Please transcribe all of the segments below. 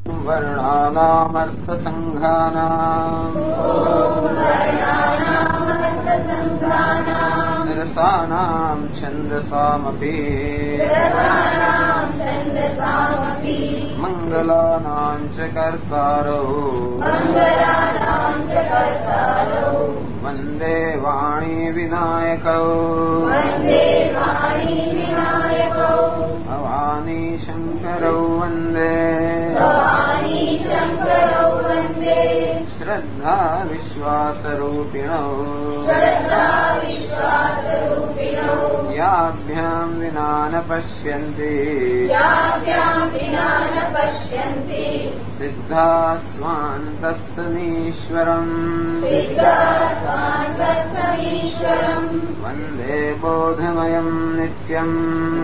વર્ણાનામર્થસંઘાનામ રસાનામ છંદસામપી મંગલાનાં ચ કર્તારો વંદે વાણી વિનાયકૌ ભવાની શંકરૌ વંદે શ્રદ્ધા વિશ્વાસરૂપિણૌ યાભ્યાં વિના ન પશ્યન્તિ સિદ્ધા સ્વાંતસ્તમીશ્વરम् વંદે બોધમયં નિત્યम्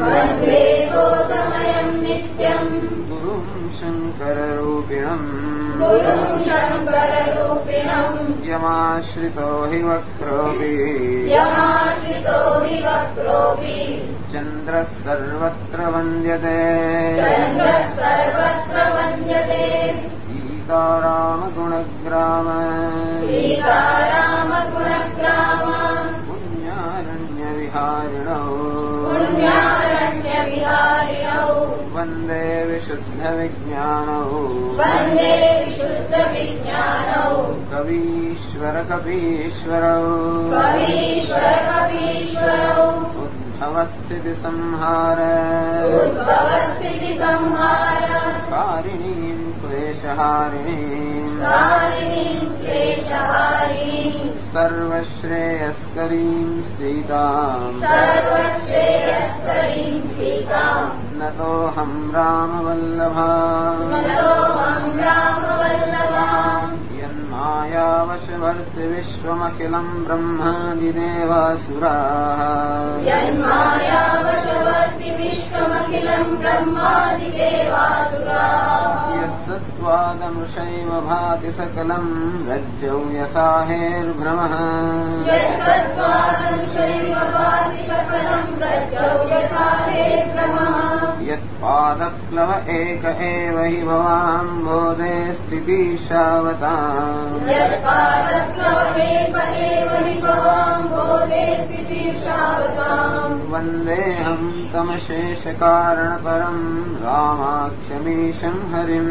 ગુરું શંકરરૂપિણम् યમાશ્રિતો હિ વક્રોऽપि ચંદ્રઃ સર્વત્ર વંદ્યતે સીતારામગુણગ્રામ પુણ્યારણ્યવિહારિણૌ વંદે વિશુદ્ધવિજ્ઞાનૌ કવીશ્વરકપીશ્વરૌ ઉદ્ભવસ્થિતિસંહાર કારિણીં ક્લેશહારિણીં સર્વશ્રેયસ્કરીં સીતાં નતોऽહં રામવલ્લભા યન્માયાવશવર્તિ વિશ્વમખિલં બ્રહ્માદિદેવાસુરાः યત્સત્त्वादमृषैव भाति सकलं रज्जौ यथा हेर्भ्रमः यत्पादप्लव एक एव हि भवाम्भोधे स्थितिशावताम् वन्देऽहं तमशेषकारणपरं रामाख्यमीशं हरिम्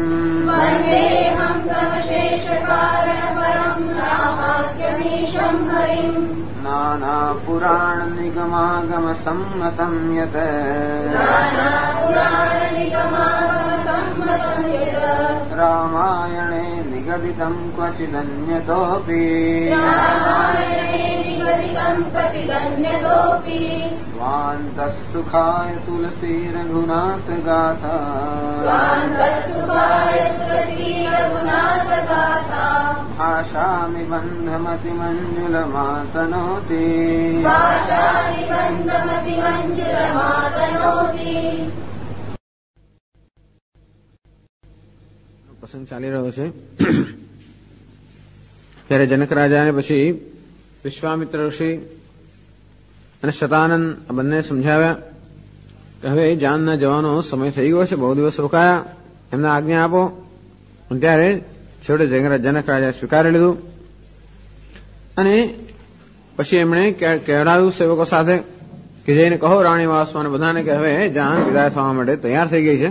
नानापुराणनिगमागमसम्मतं यत् रामायणे निगदितं क्वचिदन्यतोऽपि स्वान्तः सुखाय तुलसी रघुनाथ गाथा भाषा निबन्धमतिमञ्जुलमातनोति પ્રસંગ ચાલી રહ્યો છે ત્યારે જનક રાજાને પછી વિશ્વામિત્ર ઋષિ અને શતાનંદ આ બંને સમજાવ્યા કે હવે જાનના જવાનો સમય થઈ ગયો છે, બહુ દિવસ રોકાયા, એમને આજ્ઞા આપો. ત્યારે છેવટે જનક રાજા સ્વીકારી લીધું અને પછી એમણે કહેવડાવ્યું સેવકો સાથે કે જઈને કહો રાણીવાસમાં અને બધાને કે હવે જાન વિદાય થવા માટે તૈયાર થઈ ગઈ છે.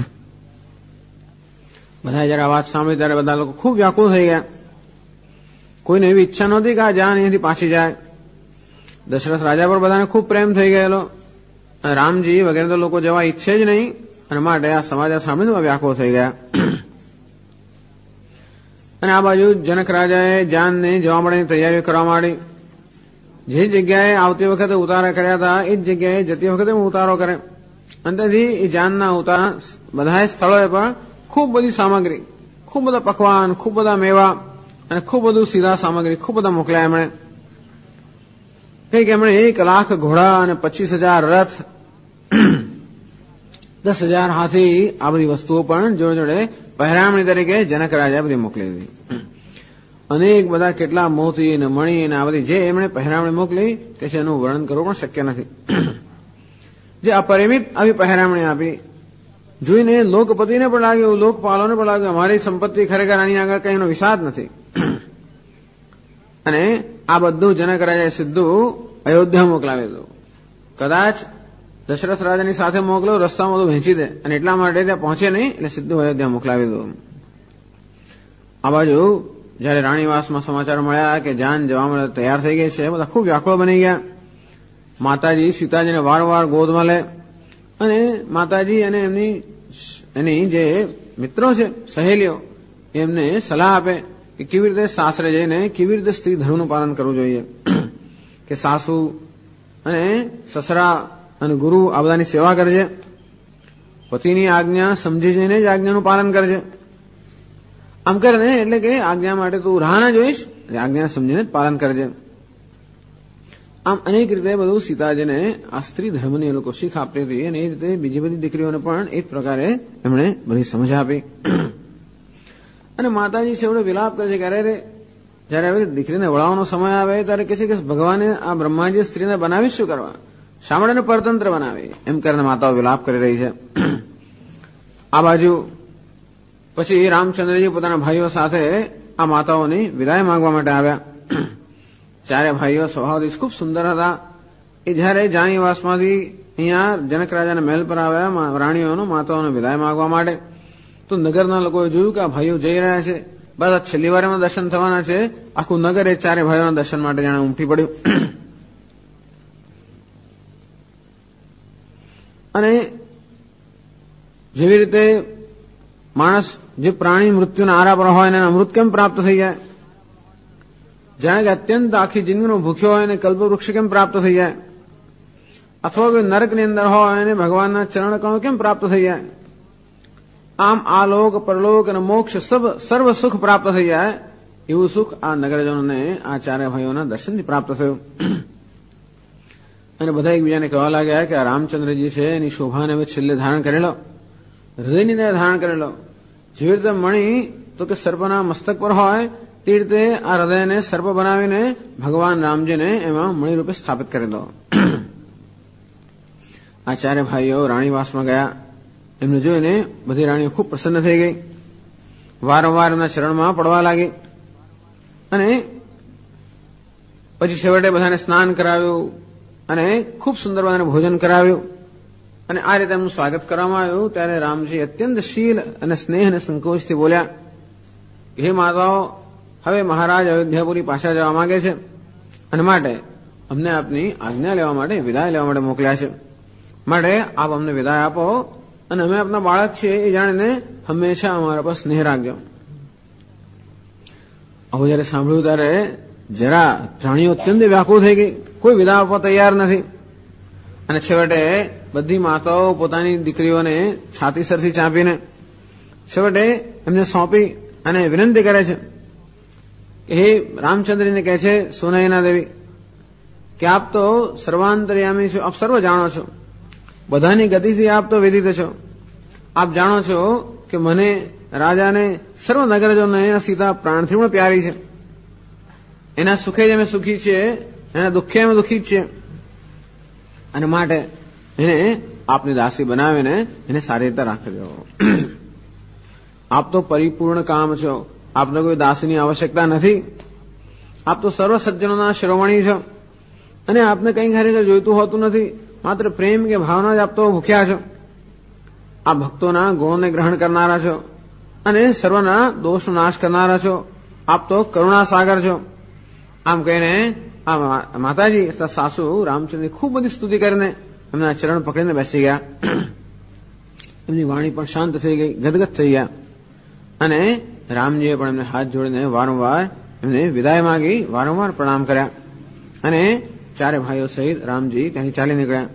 બધા જયારે આ વાત સાંભળી ત્યારે બધા લોકો ખૂબ વ્યાકુળ થઈ ગયા. કોઈને એવી ઈચ્છા નહોતી કે આ જાન અહીંયાથી પાછી જાય. દશરથ રાજા પર બધાને ખૂબ પ્રેમ થઈ ગયેલો અને રામજી વગેરે તો લોકો જવા ઈચ્છે જ નહીં અને માટે આ સમાચાર સાંભળીને વ્યાકુળ થઈ ગયા. અને આ બાજુ જનક રાજાએ જાનને જવા માટેની તૈયારીઓ કરવા માંડી. જે જગ્યાએ આવતી વખતે ઉતારા કર્યા હતા એ જ જગ્યાએ જતી વખતે ઉતારો કરે. અંતથી એ જાનના ઉતારા બધા સ્થળોએ પણ ખૂબ બધી સામગ્રી, ખૂબ બધા પકવાન, ખૂબ બધા મેવા અને ખૂબ બધું સીધા સામગ્રી ખૂબ બધા મોકલ્યા એમણે. કઈક એમણે 1 લાખ ઘોડા અને 25,000 રથ, 10,000 હાથી, આ બધી વસ્તુઓ પણ જોડે જોડે પહેરામણી તરીકે જનક રાજા બધી મોકલી દીધી. અનેક બધા કેટલા મોતી અને મણી અને આ બધી જે એમણે પહેરામણી મોકલી કે છે એનું વર્ણન કરવું પણ શક્ય નથી. જે અપરિમિત આવી પહેરામણી આપી. જોઈને લોકપતિને પણ લાગ્યું, લોકપાલોને પણ લાગ્યું અમારી સંપત્તિ ખરેખર આની આગળ કઈ એનો વિષાદ નથી. અને આ બધું જનક રાજાએ સીધું અયોધ્યા મોકલાવી દીધું. કદાચ દશરથ રાજાની સાથે મોકલો, રસ્તામાં બધું વહેંચી દે અને એટલા માટે ત્યાં પહોંચે નહીં, એટલે સીધું અયોધ્યા મોકલાવી દીધું. આ બાજુ જયારે રાણીવાસમાં સમાચાર મળ્યા કે જાન જવા માટે તૈયાર થઈ ગઈ છે, બધા ખૂબ વ્યાકુળ બની ગયા. માતાજી સીતાજીને વારંવાર ગોદમાં લે અને માતાજી અને એની જે મિત્રો છે, સહેલીઓ, એમને સલાહ આપે કે કેવી રીતે સાસરે જઈને કેવી રીતે સ્ત્રી ધર્મનું પાલન કરવું જોઈએ, કે સાસુ અને સસરા અને ગુરુ આ બધાની સેવા કરજે, પતિની આજ્ઞા સમજી જઈને જ આજ્ઞાનું પાલન કરજે. આમ કરે ને એટલે કે આજ્ઞા માટે તું રાહ ના જોઈશ, આજ્ઞા સમજીને જ પાલન કરજે. આમ અનેક રીતે બધું સીતાજીને આ સ્ત્રી ધર્મની એ લોકો શીખ આપતી હતી અને એ રીતે બીજી બધી દીકરીઓને પણ એ જ પ્રકારે એમણે બધી સમજ આપી. અને માતાજી છેવટે વિલાપ કરે છે કે અરે રે, જયારે હવે દીકરીને વળાવવાનો સમય આવે ત્યારે કહે છે કે ભગવાને આ બ્રહ્માજી સ્ત્રીને બનાવી શું કરવા, શા માટે પરતંત્ર બનાવી, એમ કરીને માતાઓ વિલાપ કરી રહી છે. આ બાજુ પછી રામચંદ્રજી પોતાના ભાઈઓ સાથે આ માતાઓની વિદાય માંગવા માટે આવ્યા. ચારે ભાઈઓ સ્વભાવથી ખૂબ સુંદર હતા. એ જયારે જાનીવાસમાંથી અહીંયા જનક રાજાના મહેલ પર આવ્યા રાણીઓનો માતાઓને વિદાય માંગવા માટે, તો નગરના લોકોએ જોયું કે આ ભાઈઓ જઈ રહ્યા છે, બસ છેલ્લી વાર એમાં દર્શન થવાના છે. આખું નગર એ ચારે ભાઈઓના દર્શન માટે જાણે ઉમટી પડ્યું. અને જેવી રીતે માણસ જે પ્રાણી મૃત્યુના આરા પર હોય એને અમૃત કેમ પ્રાપ્ત થઈ જાય, જાણે કે અત્યંત આખી જિંદગીનો ભૂખ્યો હોય એને કલ્પવૃક્ષ કેમ પ્રાપ્ત થઈ જાય, અથવા કોઈ નરકની અંદર હોય એને ભગવાનના ચરણ કણો કેમ પ્રાપ્ત થઈ જાય, આમ આ લોક પરલોક અને મોક્ષ સર્વ સુખ પ્રાપ્ત થઈ જાય, એવું સુખ આ નગરજનોને આ ચારે ભાઈઓના દર્શનથી પ્રાપ્ત થયું. અને બધા એકબીજાને કહેવા લાગ્યા કે આ રામચંદ્રજી છે એની શોભાને હવે છેલ્લે ધારણ કરેલો, હૃદયની અંદર ધારણ કરેલો. જેવી રીતે મણી તો કે સર્પના મસ્તક પર હોય તે રીતે આ હૃદયને સર્પ બનાવીને ભગવાન રામજીને એમાં મણી રૂપે સ્થાપિત કરી દો. આ ચારે ભાઈઓ રાણીવાસમાં ગયા. એમને જોઈને બધી રાણીઓ ખૂબ પ્રસન્ન થઈ ગઈ, વારંવાર એમના ચરણમાં પડવા લાગી. અને પછી છેવટે બધાને સ્નાન કરાવ્યું અને ખૂબ સુંદર બધાને ભોજન કરાવ્યું. અને આ રીતે એમનું સ્વાગત કરવામાં આવ્યું. ત્યારે રામજી અત્યંત શીલ અને સ્નેહ અને સંકોચથી બોલ્યા, હે માતાઓ, હવે મહારાજ અયોધ્યાપુરી પાછા જવા માંગે છે અને માટે અમને આપની આજ્ઞા લેવા માટે, વિદાય લેવા માટે મોકલ્યા છે. માટે આપ અમને વિદાય આપો અને અમે આપના બાળક છીએ એ જાણીને હંમેશા અમારા પર સ્નેહ રાખજો. આવું જયારે સાંભળ્યું ત્યારે જરા રાણીઓ અત્યંત વ્યાકુળ થઈ ગઈ, કોઈ વિદાય આપવા તૈયાર નથી. અને છેવટે બધી માતાઓ પોતાની દીકરીઓને છાતી સરથી ચાંપીને છેવટે એમને સોંપી અને વિનંતી કરે છે. હે રામચંદ્રને કહે છે સુનયના દેવી કે આપ તો સર્વાંતર્યામી છો, આપ સર્વ જાણો છો, બધાની ગતિથી આપ તો વિદિત છો. આપ જાણો છો કે મને રાજાને સર્વ નગરજોને સીતા પ્રાણથી પણ પ્યારી છે. એના સુખે જ અમે સુખી છીએ, એના દુઃખે અમે દુઃખી જ છીએ. અને માટે એને આપની દાસી બનાવીને એને સારી રીતે રાખજો. આપ તો પરિપૂર્ણ કામ છો, આપને કોઈ દાસીની આવશ્યકતા નથી. આપ તો સર્વ સજ્જનોના શિરોમણી છો અને આપને કંઈ ખરેખર જોઈતું હોતું નથી, માત્ર પ્રેમ કે ભાવના જ આપ તો ભૂખ્યા છો. આ ભક્તોના ગુણોને ગ્રહણ કરનારા છો અને સર્વના દોષનો નાશ કરનારા છો. આપ તો કરુણા સાગર છો. આમ કહીને આ માતાજી સાસુ રામચંદ્રની ખૂબ બધી સ્તુતિ કરીને એમના ચરણ પકડીને બેસી ગયા. એમની વાણી પણ શાંત થઈ ગઈ, ગદગદ થઈ ગયા. અને રામજીએ પણ એમને હાથ જોડીને વારંવાર એમને વિદાય માંગી, વારંવાર પ્રણામ કર્યા. અને ચારે ભાઈઓ સહિત રામજી ત્યાંથી ચાલી નીકળ્યા.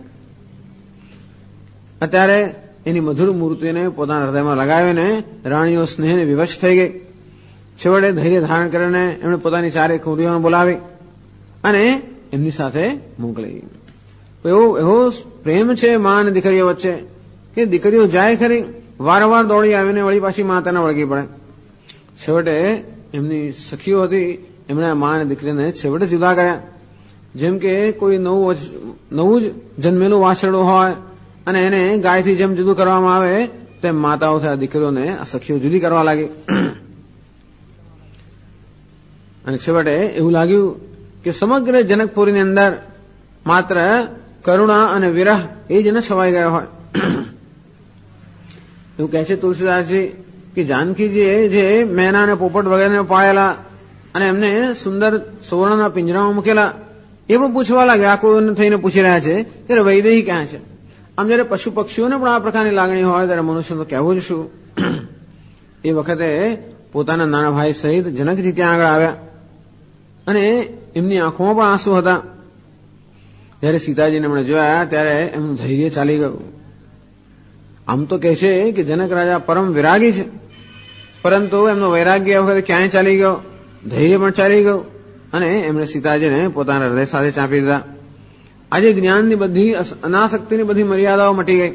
અત્યારે એની મધુર મૂર્તિને પોતાના હૃદયમાં લગાવીને રાણીઓ સ્નેહને વિવશ થઈ ગઈ. છેવટે ધૈર્ય ધારણ કરીને એમણે પોતાની ચારે કુંવરીઓને બોલાવી અને એમની સાથે મોકલી. એવો પ્રેમ છે મા અને દીકરીઓ વચ્ચે કે દીકરીઓ જાય ખરી, વારંવાર દોડી આવીને વળી પાછી માતાને વળગી પડે. છેવટે એમની સખીઓ હતી, એમણે મા અને દીકરીને છેવટે જુદા કર્યા. જેમ કે કોઈ નવું જ જન્મેલું વાછરડું હોય અને એને ગાયથી જેમ જુદું કરવામાં આવે તેમ માતાઓ આ દીકરીઓને આ સખીઓ જુદી કરવા લાગી. અને છેવટે એવું લાગ્યું કે સમગ્ર જનકપુરીની અંદર માત્ર કરુણા અને વિરહ એ જ ન છવાઈ ગયો હોય. એવું કહે છે તુલસીદાસજી કે જાનકીજીએ જે મેના અને પોપટ વગેરેને પાળેલા અને એમને સુંદર સુવર્ણના પિંજરામાં મૂકેલા એ પણ પૂછવા લાગ્યા, આકુળ થઈને પૂછી રહ્યા છે ત્યારે વૈદેહી ક્યાં છે. આમ જયારે પશુ પક્ષીઓને પણ આ પ્રકારની લાગણી હોય ત્યારે મનુષ્યનું કહેવું જ શું. એ વખતે પોતાના નાના ભાઈ સહિત જનકજી ત્યાં આગળ આવ્યા અને એમની આંખોમાં પણ આંસુ હતા. જયારે સીતાજીને એમણે જોયા ત્યારે એમનું ધૈર્ય ચાલી ગયું. આમ તો કહે છે કે જનક રાજા પરમ વિરાગી છે, પરંતુ એમનો વૈરાગ્ય એ વખતે ક્યાંય ચાલી ગયો, ધૈર્ય પણ ચાલી ગયું અને એમણે સીતાજીને પોતાના હૃદય સાથે ચાંપી દીધા. આજે જ્ઞાનની બધી અનાસક્તિની બધી મર્યાદાઓ મટી ગઈ.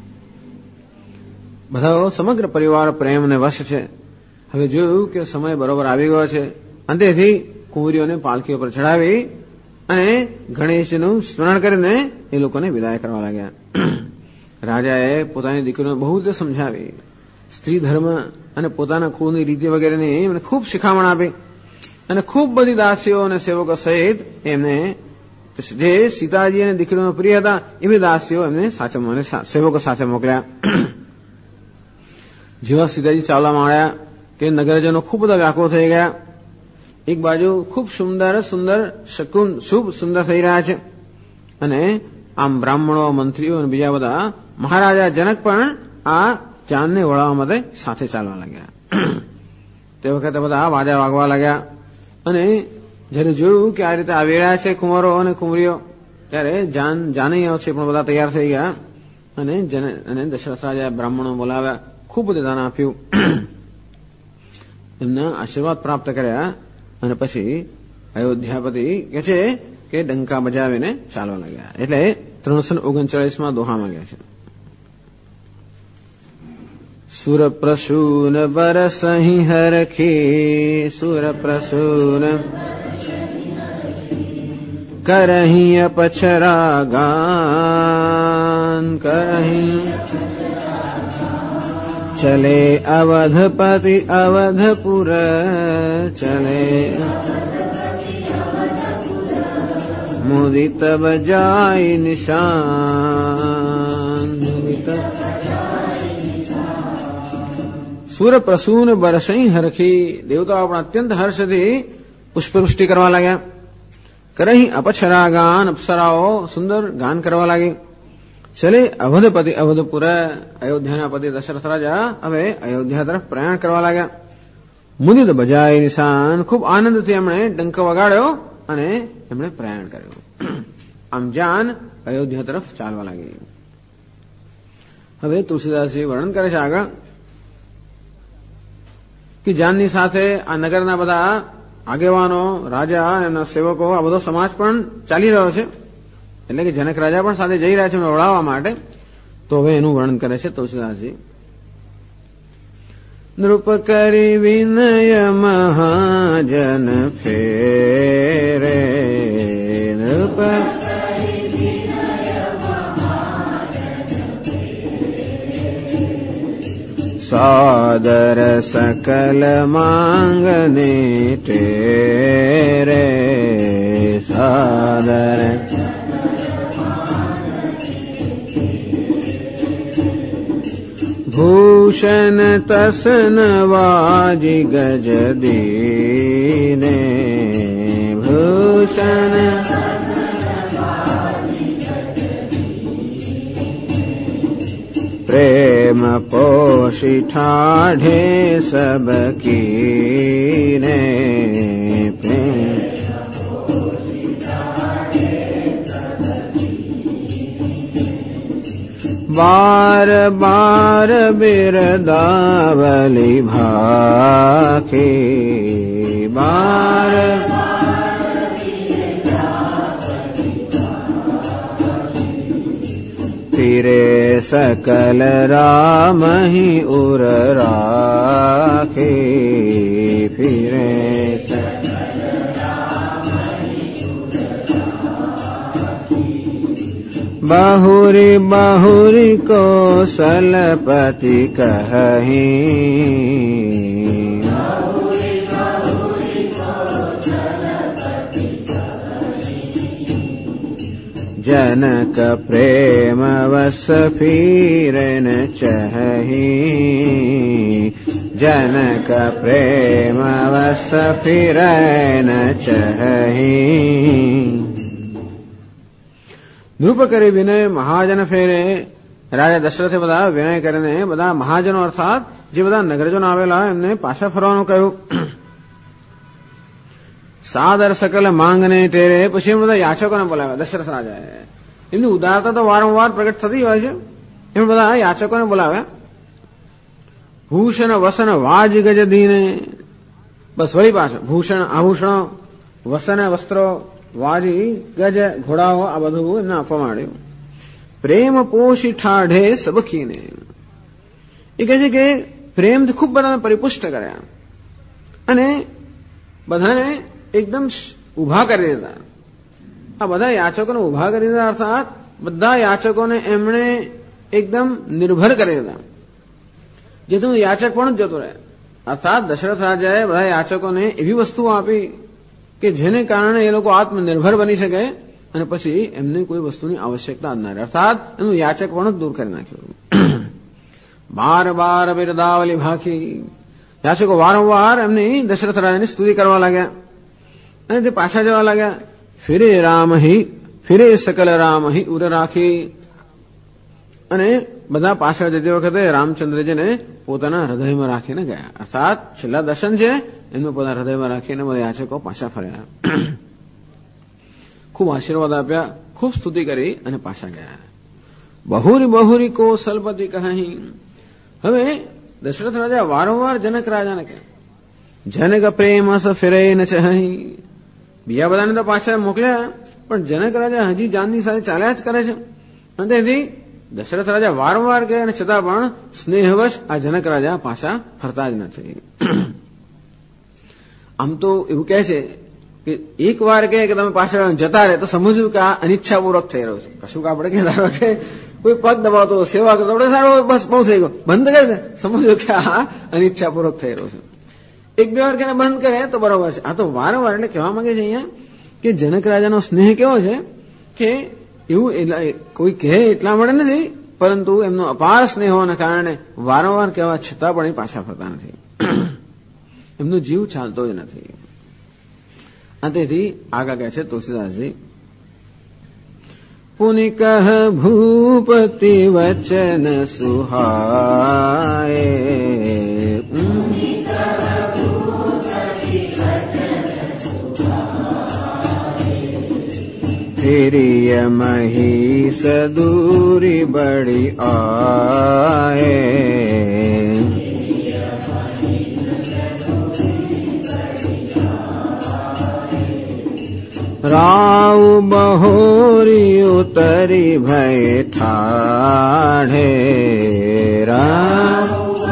બધા સમગ્ર પરિવાર પ્રેમને વશ છે. હવે જોયું કે સમય બરોબર આવી ગયો છે. અંતેથી કુંવરીઓને પાલખીઓ પર ચડાવી અને ગણેશનું સ્મરણ કરીને એ લોકોને વિદાય કરવા લાગ્યા. રાજાએ પોતાની દીકરીઓને બહુ રીતે સમજાવી, સ્ત્રી ધર્મ અને પોતાના કુળની રીતિ વગેરેની એમને ખૂબ શિખામણ આપી અને ખૂબ બધી દાસીઓ અને સેવકો સહિત એમને જે સીતાજી અને દીકરીઓનો પ્રિય હતા એવી દાસીઓ એમને સેવકો સાથે મોકલ્યા. જેવા સીતાજી ચાલવા માંડ્યા કે નગરજનો ખૂબ બધા વ્યાકુળ થઈ ગયા. એક બાજુ ખૂબ સુંદર શુભ સુંદર થઈ રહ્યા છે અને આમ બ્રાહ્મણો, મંત્રીઓ અને બીજા બધા મહારાજા જનક પણ આ જાનને વળાવવા માટે સાથે ચાલવા લાગ્યા. તે વખતે બધા વાજા વાગવા લાગ્યા અને જયારે જોયું કે આ રીતે આવી રહ્યા છે કુંવરો અને કુંવરીઓ ત્યારે જાનૈયાઓ છે પણ બધા તૈયાર થઈ ગયા અને દશરથ રાજાએ બ્રાહ્મણો બોલાવ્યા, ખૂબ બધું દાન આપ્યું, એમના આશીર્વાદ પ્રાપ્ત કર્યા અને પછી અયોધ્યાપતિ કે છે કે ડંકા બજાવીને ચાલવા લાગ્યા. એટલે 339 દોહામાં ગયા છે. સુરપ્રસૂન બરસહિ હરખી સુરપ્રસૂન કરહિ અપછરા ગાન કરહિ ચલે અવધપતિ અવધપુર ચલે મુદિત બજાય નિશાન સૂરપ્રસૂન બરસઈ હરખી દેવતાઓ પણ અત્યંત હર્ષથી પુષ્પવૃષ્ટિ કરવા લાગ્યા. કરહી અપછરા ગાન અપ્સરાઓ સુંદર ગાન કરવા લાગી. ચલે અવધપતિ અવધપુર અયોધ્યાના પતિ દશરથ રાજા હવે અયોધ્યા તરફ પ્રયાણ કરવા લાગ્યા. મુદિત બજાય નિશાન ખૂબ આનંદથી એમણે ડંકો વગાડ્યો અને એમણે પ્રયાણ કર્યું. આમ જાન અયોધ્યા તરફ ચાલવા લાગી. હવે તુલસીદાસજી વર્ણન કરે છે આગળ કે જાનની સાથે આ નગરના બધા આગેવાનો, રાજા, એના સેવકો, આ બધો સમાજ પણ ચાલી રહ્યો છે. એટલે કે જનક રાજા પણ સાથે જઈ રહ્યા છે એમને વળાવવા માટે. તો હવે એનું વર્ણન કરે છે તુલસીદાસજી. નૃપ કરી વિનય મહાજન ફેરે નૃપ સાદર સકલ માંગને ટેરે સાદર ભૂષણ તસન વાજી ગજ દીને ભૂષણ પ્રેમ પોષી ઠાઢે સબ કીને પ્રેમ બાર બાર બિરદાવલી ભાખી બાર ફિરે સકલ રામ હી ઉર રાખી ફિરે बहुरी बहुरी कौशलपति कहहीं, जनक प्रेम वस फिरन चहीं, जनक प्रेम वस फिरन चहीं। નૃપ કરી વિનય મહાજન ફેરે. રાજા દશરથે બધા વિનય કરીને બધા મહાજનો અર્થાત જે બધા નગરજનો આવેલા એમને પાછા ફરવાનું કહ્યું. સાદર સકલ માંગને ટેરે. પછી એમ બધા યાચકોને બોલાવ્યા. દશરથ રાજાએ એમની ઉદારતા તો વારંવાર પ્રગટ થતી હોય છે. એમ બધા યાચકોને બોલાવ્યા. ભૂષણ વસન વાજ ગજ દીને. બસ વળી પાછળ ભૂષણ આભૂષણો, વસન વસ્ત્રો, વાજી ગજ ઘોડાઓ આ બધું એમને આપવા માંડ્યું. પ્રેમ પોષી ઠાઢે સબખીને. એ કહે છે કે પ્રેમથી ખૂબ બધાને પરિપુષ્ટ કર્યા અને બધાને એકદમ ઉભા કરી દીધા. આ બધા યાચકોને ઉભા કરી દીધા અર્થાત બધા યાચકોને એમણે એકદમ નિર્ભર કરી દીધા. જેથી યાચક પણ જ જતો રહે. અર્થાત દશરથ રાજાએ બધા યાચકોને એવી વસ્તુઓ આપી કે જેને કારણે એ લોકો આત્મનિર્ભર બની શકે અને પછી એમને કોઈ વસ્તુની આવશ્યકતા જ ના રહે. અર્થાત એનું યાચક પણ જ દૂર કરી નાખ્યું. બાર બાર બિરદાવલી ભાખી. યાચકો વારંવાર એમની દશરથ રાજાની સ્તુતિ કરવા લાગ્યા અને તે પાછા જવા લાગ્યા. ફિરે રામ હિ ફિરે સકલ રામ હિ ઉર રાખી. અને બધા પાછળ જતી વખતે રામચંદ્રજીને પોતાના હૃદયમાં રાખીને ગયા. અર્થાત છેલ્લા દર્શન છે એમને પોતાના હૃદયમાં રાખીને બધા યાચકો પાછા ફર્યા. ખૂબ આશીર્વાદ આપ્યા, ખૂબ સ્તુતિ કરી અને પાછા ગયા. બહુરી બહુરી કૌશલપતિ કહી. હવે દશરથ રાજા વારંવાર જનક રાજાને કહે જનક પ્રેમ સ ફિરે ન ચહી. બીજા બધાને તો પાછા મોકલ્યા પણ જનક રાજા હજી જાનની સાથે ચાલ્યા જ કરે છે. અને તેથી દશરથ રાજા વારંવાર કહે અને છતાં પણ સ્નેહવશ આ જનક રાજા પાછા ફરતા જ નથી. આમ તો એવું કહે છે કે એક વાર કહે કે તમે પાછળ જતા રહે તો સમજવું કે આ અનિચ્છાપૂર્વક થઈ રહ્યું છે. કશું આપણે કે ધારો કે કોઈ પગ દબાવતો સેવા કરતો આપણે સારો બસ બહુ થઈ ગયો બંધ કરે ને સમજવું કે આ અનિચ્છાપૂર્વક થઈ રહ્યું છે. એક બે વાર કે બંધ કરે તો બરોબર છે. આ તો વારંવાર એટલે કહેવા માંગે છે અહીંયા કે જનક રાજાનો સ્નેહ કેવો છે કે એવું કોઈ કહે એટલા માટે નથી પરંતુ એમનો અપાર સ્નેહ હોવાના કારણે વારંવાર કહેવા છતાં પણ એ પાછા ફરતા નથી. એમનો જીવ ચાલતો જ નથી. અને તેથી આગળ કહે છે તુલસીદાસજી પુનિ કહ ભૂપતિ વચન સુહાય. ફિરિય મહી સદૂરી બડી આય. રાવ બહોરી ઉતરી ભય ઠાઢે. રામ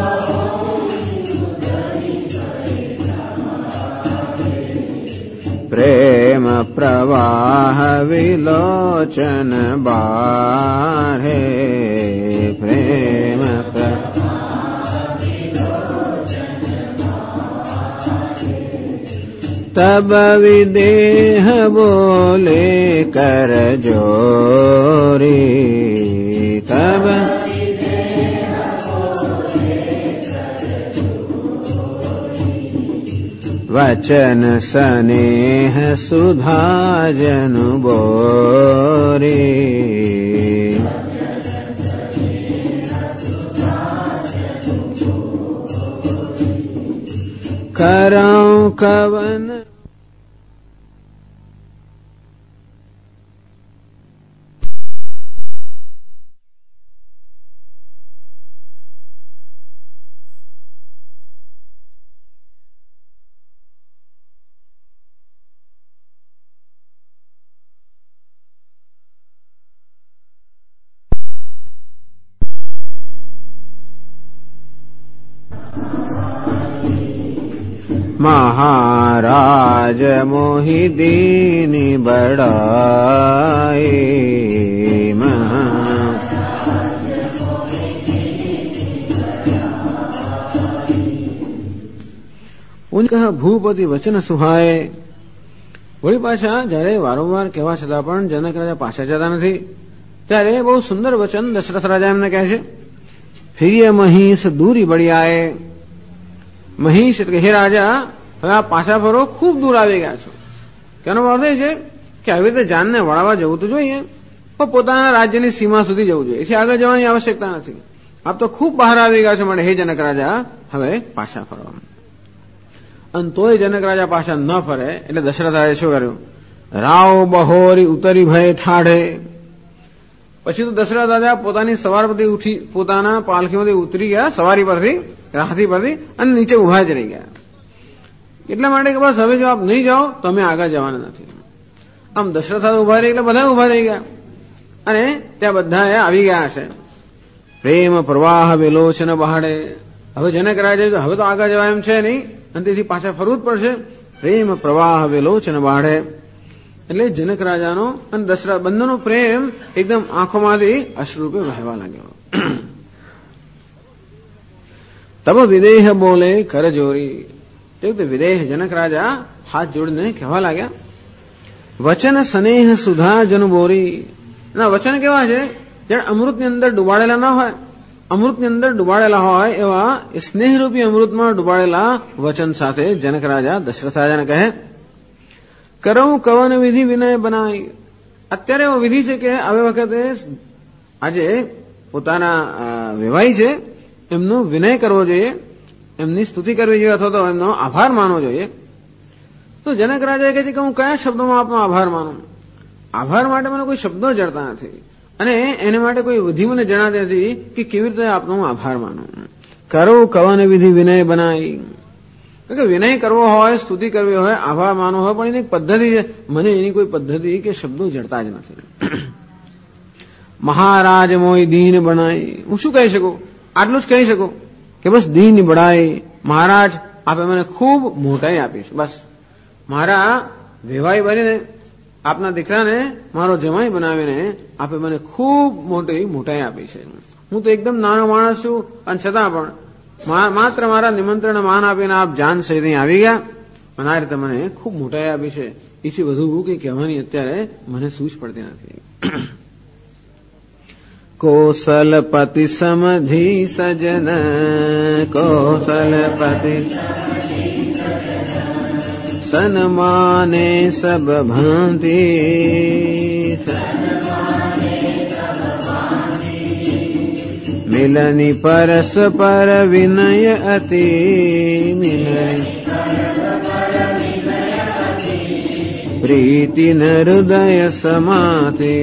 પ્રેમ પ્રવાહ વિલોચન બાહે. પ્રેમ તબ વિદેહ બોલે કર જોરી. તબ વચન સ્નેહ સુધા જનુ બોરી. કરઉં કવન महाराज मोहि दीन बड़ाए। उनका भूपति वचन सुहाए। वही पाछा जયારે वारंवार कहेवा छतां पण जनक राजा पाछा जता નથી ત્યારે બહુ સુંદર વચન દશરથ રાજા એમને કહે છે, ફિરિય મહીસ દૂરી બળી આએ. મહીસ એટલે હે રાજા, હવે આ પાછા ફરો, ખૂબ દૂર આવી ગયા છો. તેનો અર્થ એ છે કે આવી રીતે જાનને વળાવવા જવું તો જોઈએ, પણ પોતાના રાજ્યની સીમા સુધી જવું જોઈએ, એથી આગળ જવાની આવશ્યકતા નથી. આપ તો ખૂબ બહાર આવી ગયા છો, માટે હે જનક રાજા હવે પાછા ફરો. અને તોય જનક રાજા પાછા ન ફરે એટલે દશરથ રાજાએ શું કર્યું? રાવ બહોરી ઉતરી ભય ઠાઢે. પછી તો દશરથ રાજા પોતાની સવાર પરથી ઉઠી, પોતાના પાલખીમાંથી ઉતરી ગયા, સવારી પરથી, હાથી પરથી, અને નીચે ઉભા જ રહી ગયા. એટલા માટે કે બસ હવે જો આપ નહીં જાઓ તો અમે આગળ જવાના નથી. આમ દશરથ રાજા ઉભા રહી એટલે બધા ઉભા રહી ગયા, અને ત્યાં બધા આવી ગયા છે. પ્રેમ પ્રવાહ વિલોચન બહાડે. હવે જનક રાજા હવે તો આગળ જવા એમ છે નહીં, અને તેથી પાછા ફરવું જ પડશે. પ્રેમ પ્રવાહ વિલોચન બાળે. એટલે જનક રાજાનો અને દશરથ બંનેનો પ્રેમ એકદમ આંખોમાંથી અશ્રુરૂપે વહેવા લાગ્યો. તબ વિદેહ બોલે કરજોરી. વિદેહ જનક રાજા હાથ જોડીને કહેવા લાગ્યા, વચન સ્નેહ સુધા જન બોરી. ના વચન કેવા છે? જ્યારે અમૃતની અંદર ડુબાડેલા ન હોય, અમૃતની અંદર ડુબાડેલા હોય એવા સ્નેહરૂપી અમૃતમાં ડુબાડેલા વચન સાથે જનક રાજા દશરથ રાજાને કહે, કરવું કવન વિધિ વિનય બનાય. અત્યારે એવો વિધિ છે કે હવે વખતે આજે પોતાના વેવાઈ છે એમનો વિનય કરવો જોઈએ, એમની સ્તુતિ કરવી જોઈએ, અથવા તો એમનો આભાર માનવો જોઈએ. તો જનક રાજાએ કહે છે કે હું કયા શબ્દોમાં આપનો આભાર માનું? આભાર માટે મને કોઈ શબ્દો જડતા નથી, અને એને માટે કોઈ વિધિ મને જણાતી નથી કે કેવી રીતે આપનો હું આભાર માનું. કરો કવન વિધિ વિનય બનાય. કે વિનય કરવો હોય, સ્તુતિ કરવી હોય, આભાર માનવો હોય, પણ એની એક પદ્ધતિ છે. મને એની કોઈ પદ્ધતિ કે શબ્દો જડતા જ નથી. મહારાજ મોય દીન બનાય. હું શું કહી શકું? આટલું જ કહી શકું કે બસ દીન બળાય. મહારાજ આપે મને ખૂબ મોટાઈ આપી છે. બસ મારા વેવાઈ બનીને આપના દીકરાને મારો જમાઈ બનાવીને આપે મને ખૂબ મોટી મોટાઈ આપી છે. હું તો એકદમ નાનો માણસ છું, અને છતાં પણ માત્ર મારા નિમંત્રણ માન આપીને આપ જાન સહિત અહીં આવી ગયા, અને આ રીતે મને ખૂબ મોટાઈ આપી છે. એથી વધુ કંઈ કહેવાની અત્યારે મને સૂઝ પડતી નથી. કૌશલપતિ સમધિ સજન, કૌશલપતિ સન્માને સબ ભાંતિ. મિલની પરસ્પર વિનય અતિ. પ્રીતિ ન હૃદય સમાતે.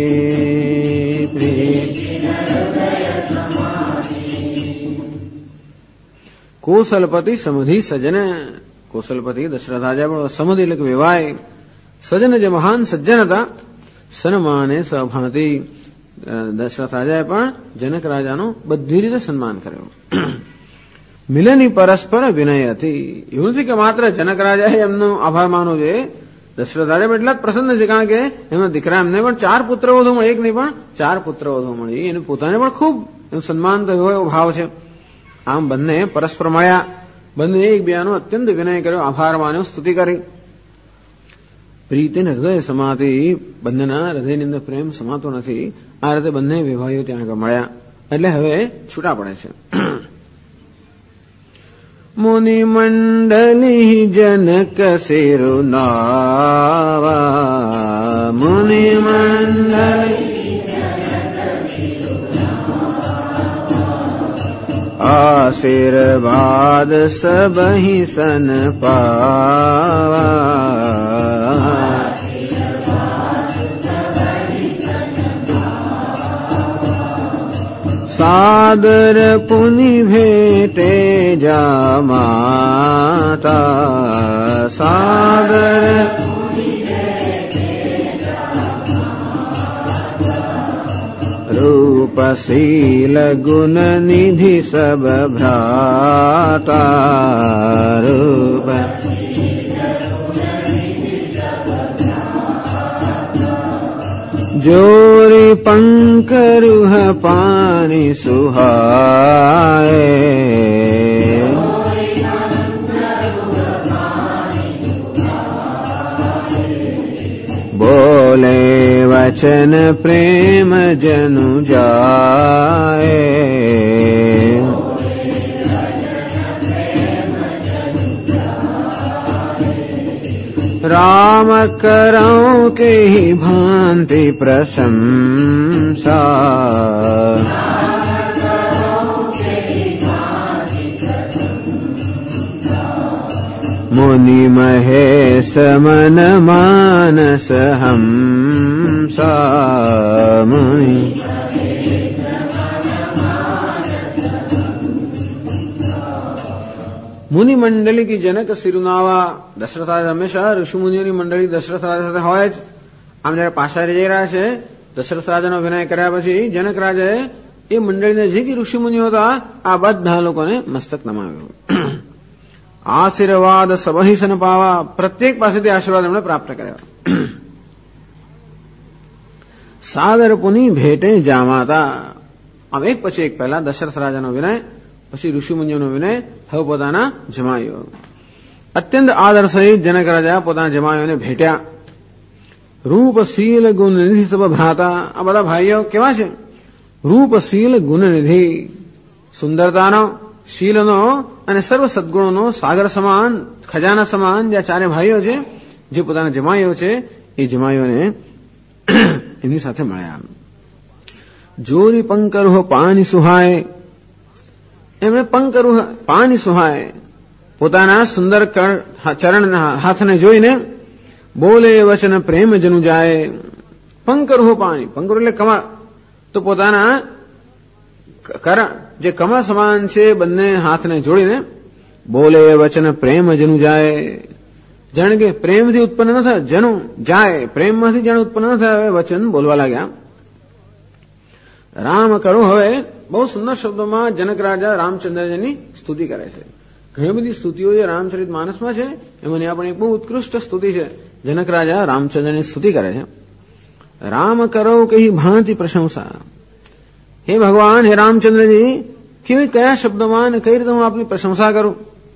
કૌશલપતિ સમધિ સજન. કૌશલપતિ દશરથ રાજા સમધિ એટલે વેવાય. સજન જે મહાન સજ્જન હતા, સન્માને સભાંતિ. દશરથ રાજાએ પણ જનક રાજાનો બધી રીતે સન્માન કર્યું. મિલની પરસ્પર વિનય હતી. એવું નથી કે માત્ર જનક રાજાએ એમનો આભાર માનવો જોઈએ. દશરથ રાજા એટલા જ પ્રસન્ન છે, કારણ કે એમના દીકરા એમને પણ 4 પુત્રવધુ મળી, એક નહીં પણ 4 પુત્રવધુ મળી. એને પોતાને પણ ખૂબ સન્માન થયો એવો ભાવ છે. આમ બંને પરસ્પર મળ્યા, બંને એકબીજાનો અત્યંત વિનય કર્યો, આભાર માન્યો, સ્તુતિ કરી. પ્રીતિ ને હૃદય સમાતિ. બંનેના હૃદયની અંદર પ્રેમ સમાતો નથી. આ રીતે બંને વિવાહીઓ ત્યાં આગળ મળ્યા, એટલે હવે છૂટા પડે છે. મુનિ મંડલી જનક સિરુનાવા. મુનિ મંડલી આશીર્વાદ સબહી સન પાવા. સાદર પુનિ ભેટે જા માતા. સાદર રૂપશીલ ગુણ નિધિ સબ ભ્રાતા. રૂપ जोरी पंकरुह पानी सुहाए बोले वचन प्रेम जनु जाए राम करऊं के ही भांति प्रशंसा मुनि महेश मन मानस हमसा मुनि મુનિ મંડળી કી જનક સિરુનાવા દશરથ રાજા હંમેશા ઋષિ મુનિઓની મંડળી દશરથ રાજા સાથે હોય જ. આમ જયારે પાછા જઈ રહ્યા છે દશરથ રાજાનો વિનય કર્યા પછી જનક રાજાએ એ મંડળીને જે કે ઋષિ મુનિઓ હતા આ બધા લોકોને મસ્તક નમાવ્યું. આશીર્વાદ સબહી સન પાવા, પ્રત્યેક પાસેથી આશીર્વાદ એમણે પ્રાપ્ત કર્યા. સાદર પુની ભેટે જામાતા. આમ એક પછી એક પહેલા દશરથ રાજાનો વિનય, પછી ઋષિમુનિઓનો વિનય, હવે પોતાના જમાઈઓ. અત્યંત આદર સહિત જનક રાજા પોતાના જમાઈઓને ભેટ્યા. રૂપ શીલ ગુણ નિધિ સબ ભ્રાતા. આ બધા ભાઈઓ કેવા છે? રૂપ શીલ ગુણ નિધિ, સુંદરતાનો, શીલનો અને સર્વ સદગુણોનો સાગર સમાન, ખજાના સમાન જે ચારે ભાઈઓ છે, જે પોતાના જમાઈઓ છે, એ જમાઈઓને એમની સાથે મળ્યા. જોરી પંકરુહ પાણી સુહાય. એમણે પંકરુહ પાણી સુહાય, પોતાના સુંદર ચરણ હાથને જોઈને બોલે વચન પ્રેમ જનુ જાય. પંકરુહ પાણી, પંકર એટલે કમળ, તો પોતાના જે કમળ સમાન છે બંને હાથને જોડીને બોલે વચન પ્રેમ જનુ જાય. જાણે કે પ્રેમથી ઉત્પન્ન ન થાય, જનુ જાય, પ્રેમમાંથી જાણે ઉત્પન્ન ન થાય વચન બોલવા લાગ્યા. રામ કરો. હવે બહુ સુંદર શબ્દોમાં જનક રાજા રામચંદ્રજીની સ્તુતિ કરે છે. ઘણી બધી સ્તુતિઓ જે રામચરિત માનસમાં છે એમાંની આપણે એક બહુ ઉત્કૃષ્ટ સ્તુતિ છે. જનક રાજા રામચંદ્રની સ્તુતિ કરે છે. રામ કરો કહી ભાંતિ પ્રશંસા. હે ભગવાન, હે રામચંદ્રજી, કેવી કયા શબ્દોમાં અને કઈ રીતે હું આપની પ્રશંસા કરું?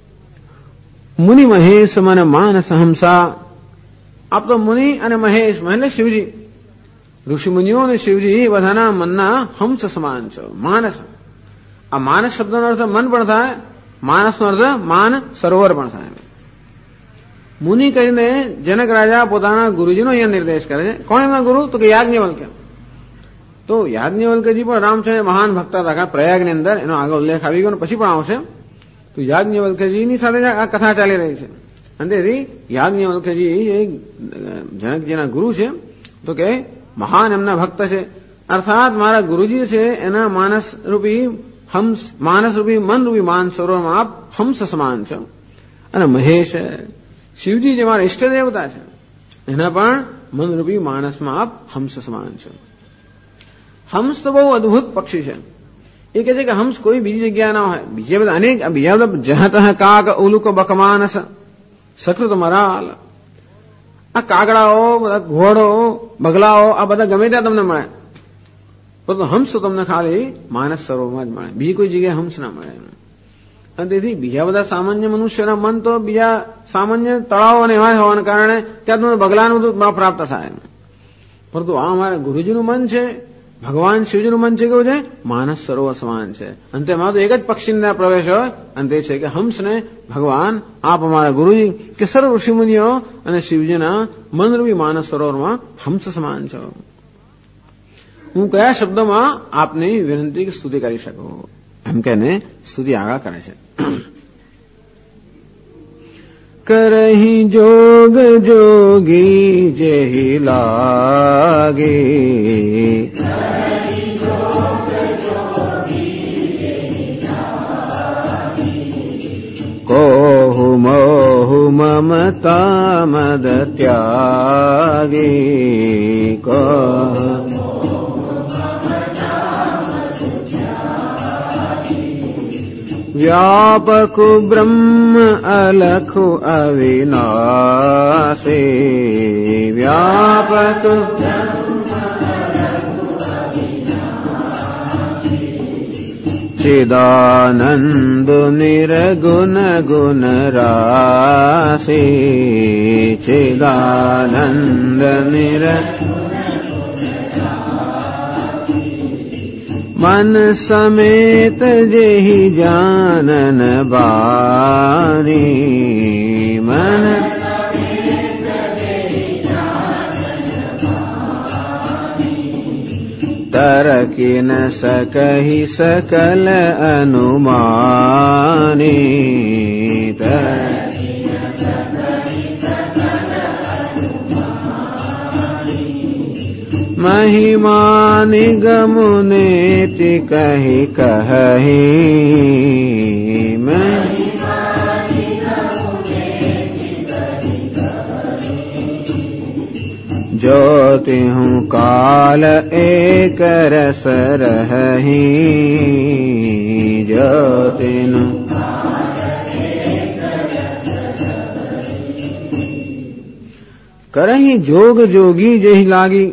મુનિ મહેશ મન માનસ હંસા. આપ તો મુનિ અને મહેશ, એટલે શિવજી, ઋષિમુનિઓ અને શિવજી બધાના મનના હંસ સમાન છે. માનસ, આ માનસ શબ્દનો અર્થ મન પણ થાય, માનસનો અર્થ માન સરોવર પણ થાય. મુનિ કરીને જનક રાજા પોતાના ગુરુજીનો અહીંયા નિર્દેશ કરે છે. કોણ એમના ગુરુ? તો કે યાજ્ઞવલ્ક્ય. તો યાજ્ઞવલ્ક્યજી પણ રામચંદ્ર મહાન ભક્ત હતા. પ્રયાગની અંદર એનો આગળ ઉલ્લેખ આવી ગયો, પછી પણ આવશે. તો યાજ્ઞવલ્ક્યજીની સાથે આ કથા ચાલી રહી છે. અને તેથી યાજ્ઞવલ્ક્યજી એ જનકજીના ગુરુ છે. તો કે મહાન એમના ભક્ત છે. અર્થાત મારા ગુરુજી છે એના માનસ રૂપી મનરૂપી માન સરોવરમાં આપ હંસ સમાન છે. અને મહેશ, શિવજી જે મારા ઇષ્ટ દેવતા છે, એના પણ મનરૂપી માનસમાં આપ હંસ સમાન છે. હંસ તો બહુ અદભુત પક્ષી છે. એ કહે છે કે હંસ કોઈ બીજી જગ્યા ના હોય. બીજા બધા જહત કાક ઉલુક બકમાનસ સકૃત મરાલ. આ કાગડાઓ, બધા ઘોડો, બગલાઓ, આ બધા ગમે ત્યાં તમને મળે, પરંતુ હંસ તો તમને ખાલી માનસ સરોવરમાં જ મળે, બીજી કોઈ જગ્યાએ હંસ ના મળે. અને તેથી બીજા બધા સામાન્ય મનુષ્યના મન તો બીજા સામાન્ય તળાવો અને એવા હોવાના કારણે ત્યાં તમને બગલાનું બધું પ્રાપ્ત થાય. પરંતુ આ અમારા ગુરુજીનું મન છે, ભગવાન શિવજીનું મન છે, કેવું છે? માનસ સરોવર સમાન છે. અને તેમાં તો એક જ પક્ષીના પ્રવેશ હોય, અને તે છે કે હંસને ભગવાન આપ અમારા ગુરુજી કે સર્વ ઋષિમુનિઓ અને શિવજીના મનરૂપી માનસ સરોવરમાં હંસ સમાન છો. હું કયા શબ્દોમાં આપની વિનંતી સ્તુતિ કરી શકું? એમ કહીને સ્તુતિ આગળ કરે છે. કરહી જોગ જોગી જેહી લાગે, કોહુ મોહુ મમતા મદ ત્યાગી, વ્યાપકુ બ્રહ્મ અલખુ અવિનાશી, વ્યાપક चिदानंद निर्गुण गुण राशि चिदानंद मन समेत जेहि जानन बानी मन तरकि न सकहि सकल अनुमानी महिमा निगम नेति कहि कहि ज्योति हूँ काल एक रस रही ज्योति करही जोग जोगी जेहि लागी।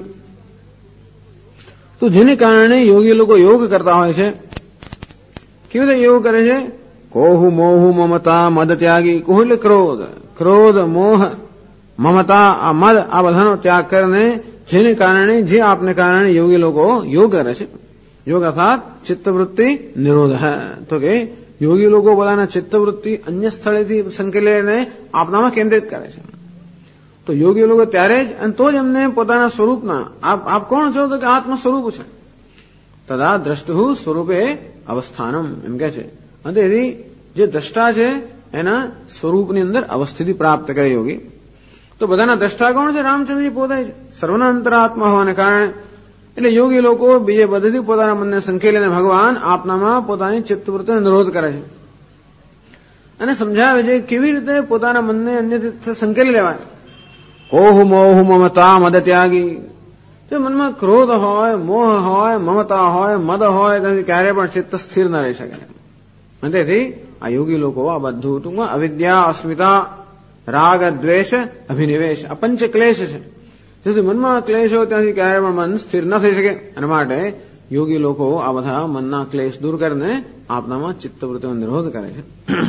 तो જેને કારણે યોગી લોકો યોગ કરતા હોય છે, કેવી રીતે યોગ કરે છે? કોહુ મોહુ મમતા મદ ત્યાગી. કોહુ એટલે ક્રોધ, ક્રોધ મોહ મમતા આ મદ આ બધાનો ત્યાગ કરીને જેને કારણે જે આપને કારણે યોગી લોકો યોગ કરે છે. યોગ અર્થાત ચિત્તવૃત્તિ નિરોધ. તો કે યોગી લોકો પોતાના ચિત્તવૃત્તિ અન્ય સ્થળેથી સંકેલીને આપનામાં કેન્દ્રિત કરે છે. તો યોગી લોકો ત્યારે જ અને તો જ એમને પોતાના સ્વરૂપના આપ કોણ છો? તો કે આત્મ સ્વરૂપ છે. તદા દ્રષ્ટુ સ્વરૂપે અવસ્થાનમ એમ કે છે. અને તેથી જે દ્રષ્ટા છે એના સ્વરૂપની અંદર અવસ્થિતિ પ્રાપ્ત કરે યોગી. તો બધાના દ્રષ્ટા કોણ છે? રામચંદ્રજી પોતે જ સર્વના અંતરાત્મા હોવાને કારણે. એટલે યોગી લોકો બીજે બધેથી પોતાના મનને સંકેલીને ભગવાન આપનામાં પોતાની ચિત્તવૃત્તિનો નિરોધ કરે છે અને સમજાવે છે કેવી રીતે પોતાના મનને અન્યથી સંકેલી લેવાય. કોહુ મોહુ મમતા મદ ત્યાગી. જો મનમાં ક્રોધ હોય, મોહ હોય, મમતા હોય, મદ હોય તેથી ક્યારેય પણ ચિત્ત સ્થિર ન રહી શકે. અને તેથી આ યોગી લોકો આ બધું ટૂંકમાં અવિદ્યા, અસ્મિતા, રાગ, દ્વેષ, અભિનિવેશ આ પંચ ક્લેશ છે. જેથી મનમાં ક્લેશ હોય ત્યાંથી ક્યારેય પણ મન સ્થિર ન થઈ શકે. અને માટે યોગી લોકો આ બધા મનના ક્લેશ દૂર કરીને આપનામાં ચિત્તવૃત્તિનો નિરોધ કરે છે.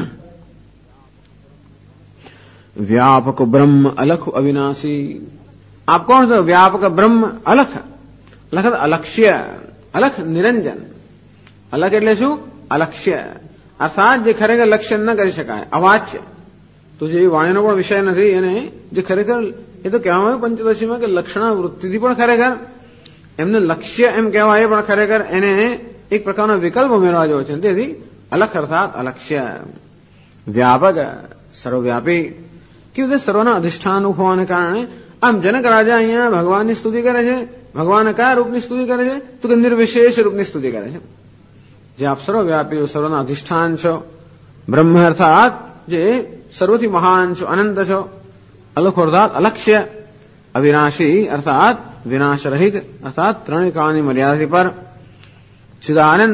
વ્યાપક બ્રહ્મ અલખ અવિનાશી. આપ કોણ છો? વ્યાપક બ્રહ્મ અલખ. લખ અલક્ષ્ય, અલખ નિરંજન. અલખ એટલે શું? અલક્ષ્ય અર્થાત જે ખરેખર લક્ષ્ય ન કરી શકાય, અવાચ્ય. તો જે વાણીનો પણ વિષય નથી એને જે ખરેખર એ તો કહેવામાં આવ્યું પંચદશીમાં કે લક્ષણા વૃત્તિથી પણ ખરેખર એમને લક્ષ્ય એમ કહેવાય પણ ખરેખર એને એક પ્રકારનો વિકલ્પ ઉમેરવા જેવો છે. તેથી અલખ અર્થાત અલક્ષ્ય. વ્યાપક સર્વવ્યાપી. કેવું છે? સર્વના અધિષ્ઠાન હોવાને કારણે આમ જનક રાજા અહીંયા ભગવાનની સ્તુતિ કરે છે. ભગવાન કયા રૂપની સ્તુતિ કરે છે? તો કે નિર્વિશેષ રૂપની સ્તુતિ કરે છે. જે આપ સર્વવ્યાપી સર્વના અધિષ્ઠાન છો, બ્રહ્મ અર્થાત જે સર્વથી મહાન છો, અનંત છો. અલખ અર્થાત અલક્ષ્ય. અવિનાશી અર્થાત વિનાશ રહિત અર્થાત ત્રણેય કાળની મર્યાદાથી પર. ચિદાનંદ